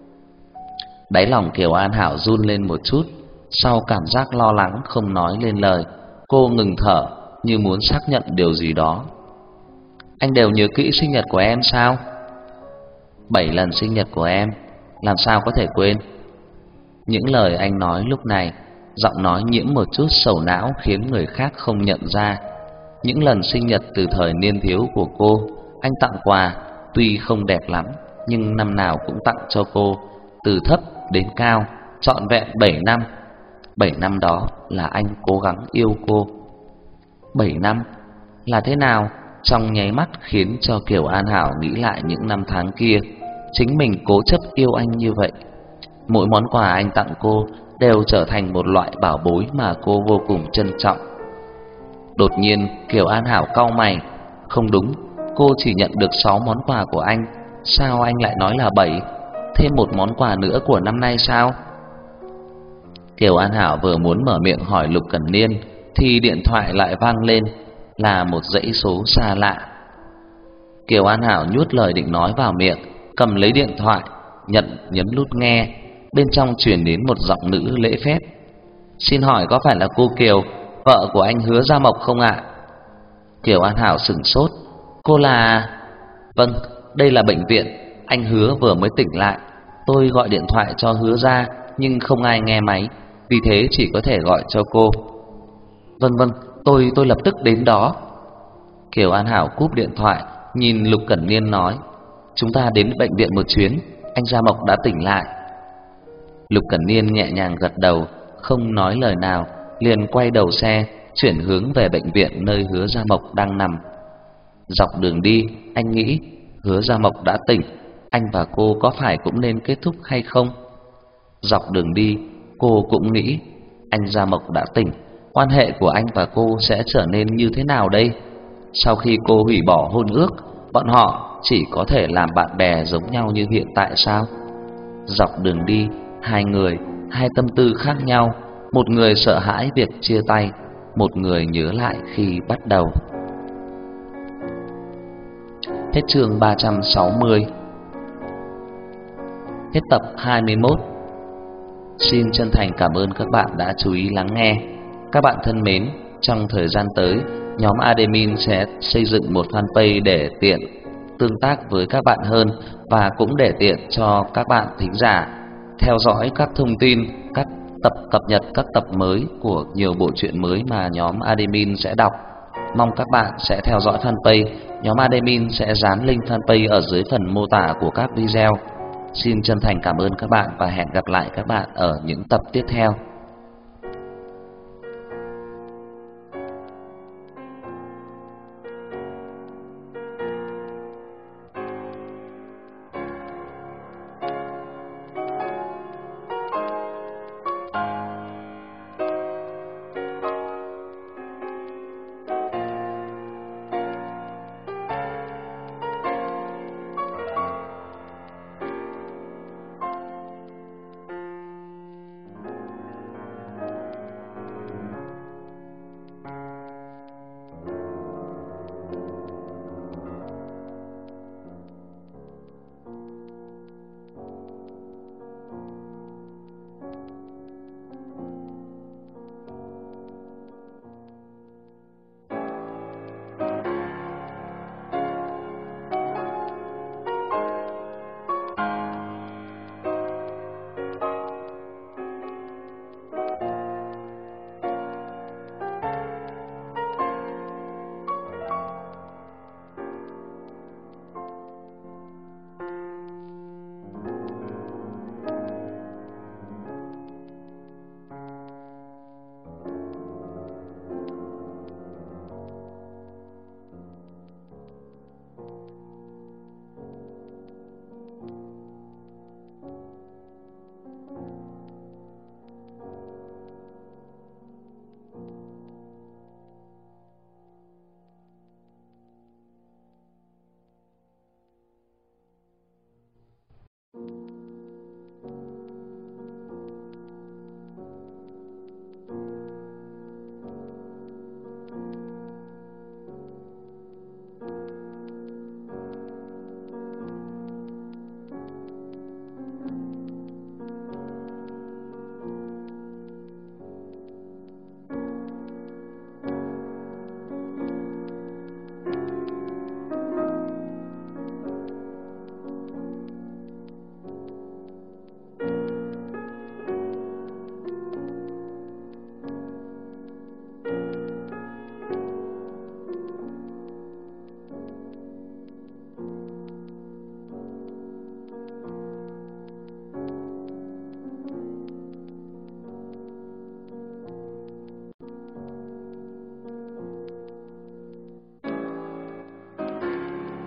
Đáy lòng Kiều An Hảo run lên một chút. Sau cảm giác lo lắng không nói lên lời, cô ngừng thở như muốn xác nhận điều gì đó. Anh đều nhớ kỹ sinh nhật của em sao? 7 lần sinh nhật của em, làm sao có thể quên? Những lời anh nói lúc này, giọng nói nhiễm một chút sầu não khiến người khác không nhận ra. Những lần sinh nhật từ thời niên thiếu của cô, anh tặng quà, tuy không đẹp lắm, nhưng năm nào cũng tặng cho cô, từ thấp đến cao, trọn vẹn 7 năm. 7 năm đó là anh cố gắng yêu cô. 7 năm là thế nào? Trong nháy mắt khiến cho Kiều An Hảo nghĩ lại những năm tháng kia, chính mình cố chấp yêu anh như vậy. Mỗi món quà anh tặng cô đều trở thành một loại bảo bối mà cô vô cùng trân trọng. Đột nhiên Kiều An Hảo cau mày. Không đúng, cô chỉ nhận được 6 món quà của anh, sao anh lại nói là 7? Thêm một món quà nữa của năm nay sao? Kiều An Hảo vừa muốn mở miệng hỏi Lục Cẩn Niên thì điện thoại lại vang lên, là một dãy số xa lạ. Kiều An Hảo nuốt lời định nói vào miệng, cầm lấy điện thoại, nhấn nút nghe. Bên trong truyền đến một giọng nữ lễ phép. Xin hỏi có phải là cô Kiều, vợ của anh Hứa Gia Mộc không ạ? Kiều An Hảo sửng sốt. Cô là... Vâng, đây là bệnh viện, anh Hứa vừa mới tỉnh lại. Tôi gọi điện thoại cho Hứa Gia nhưng không ai nghe máy, vì thế chỉ có thể gọi cho cô. Vâng, tôi lập tức đến đó. Kiều An Hảo cúp điện thoại, nhìn Lục Cẩn Niên nói, chúng ta đến bệnh viện một chuyến, anh Gia Mộc đã tỉnh lại. Lục Cẩn Niên nhẹ nhàng gật đầu, không nói lời nào, liền quay đầu xe, chuyển hướng về bệnh viện nơi Hứa Gia Mộc đang nằm. Dọc đường đi, anh nghĩ Hứa Gia Mộc đã tỉnh, anh và cô có phải cũng nên kết thúc hay không? Dọc đường đi, cô cũng nghĩ anh Gia Mộc đã tỉnh, quan hệ của anh và cô sẽ trở nên như thế nào đây? Sau khi cô hủy bỏ hôn ước, bọn họ chỉ có thể làm bạn bè giống nhau như hiện tại sao? Dọc đường đi, hai người, hai tâm tư khác nhau. Một người sợ hãi việc chia tay, một người nhớ lại khi bắt đầu. Hết chương 360. Hết tập 21. Xin chân thành cảm ơn các bạn đã chú ý lắng nghe. Các bạn thân mến, trong thời gian tới, nhóm admin sẽ xây dựng một fanpage để tiện tương tác với các bạn hơn, và cũng để tiện cho các bạn thính giả theo dõi các thông tin, các tập cập nhật các tập mới của nhiều bộ truyện mới mà nhóm admin sẽ đọc. Mong các bạn sẽ theo dõi fanpage. Nhóm admin sẽ dán link fanpage ở dưới phần mô tả của các video. Xin chân thành cảm ơn các bạn và hẹn gặp lại các bạn ở những tập tiếp theo.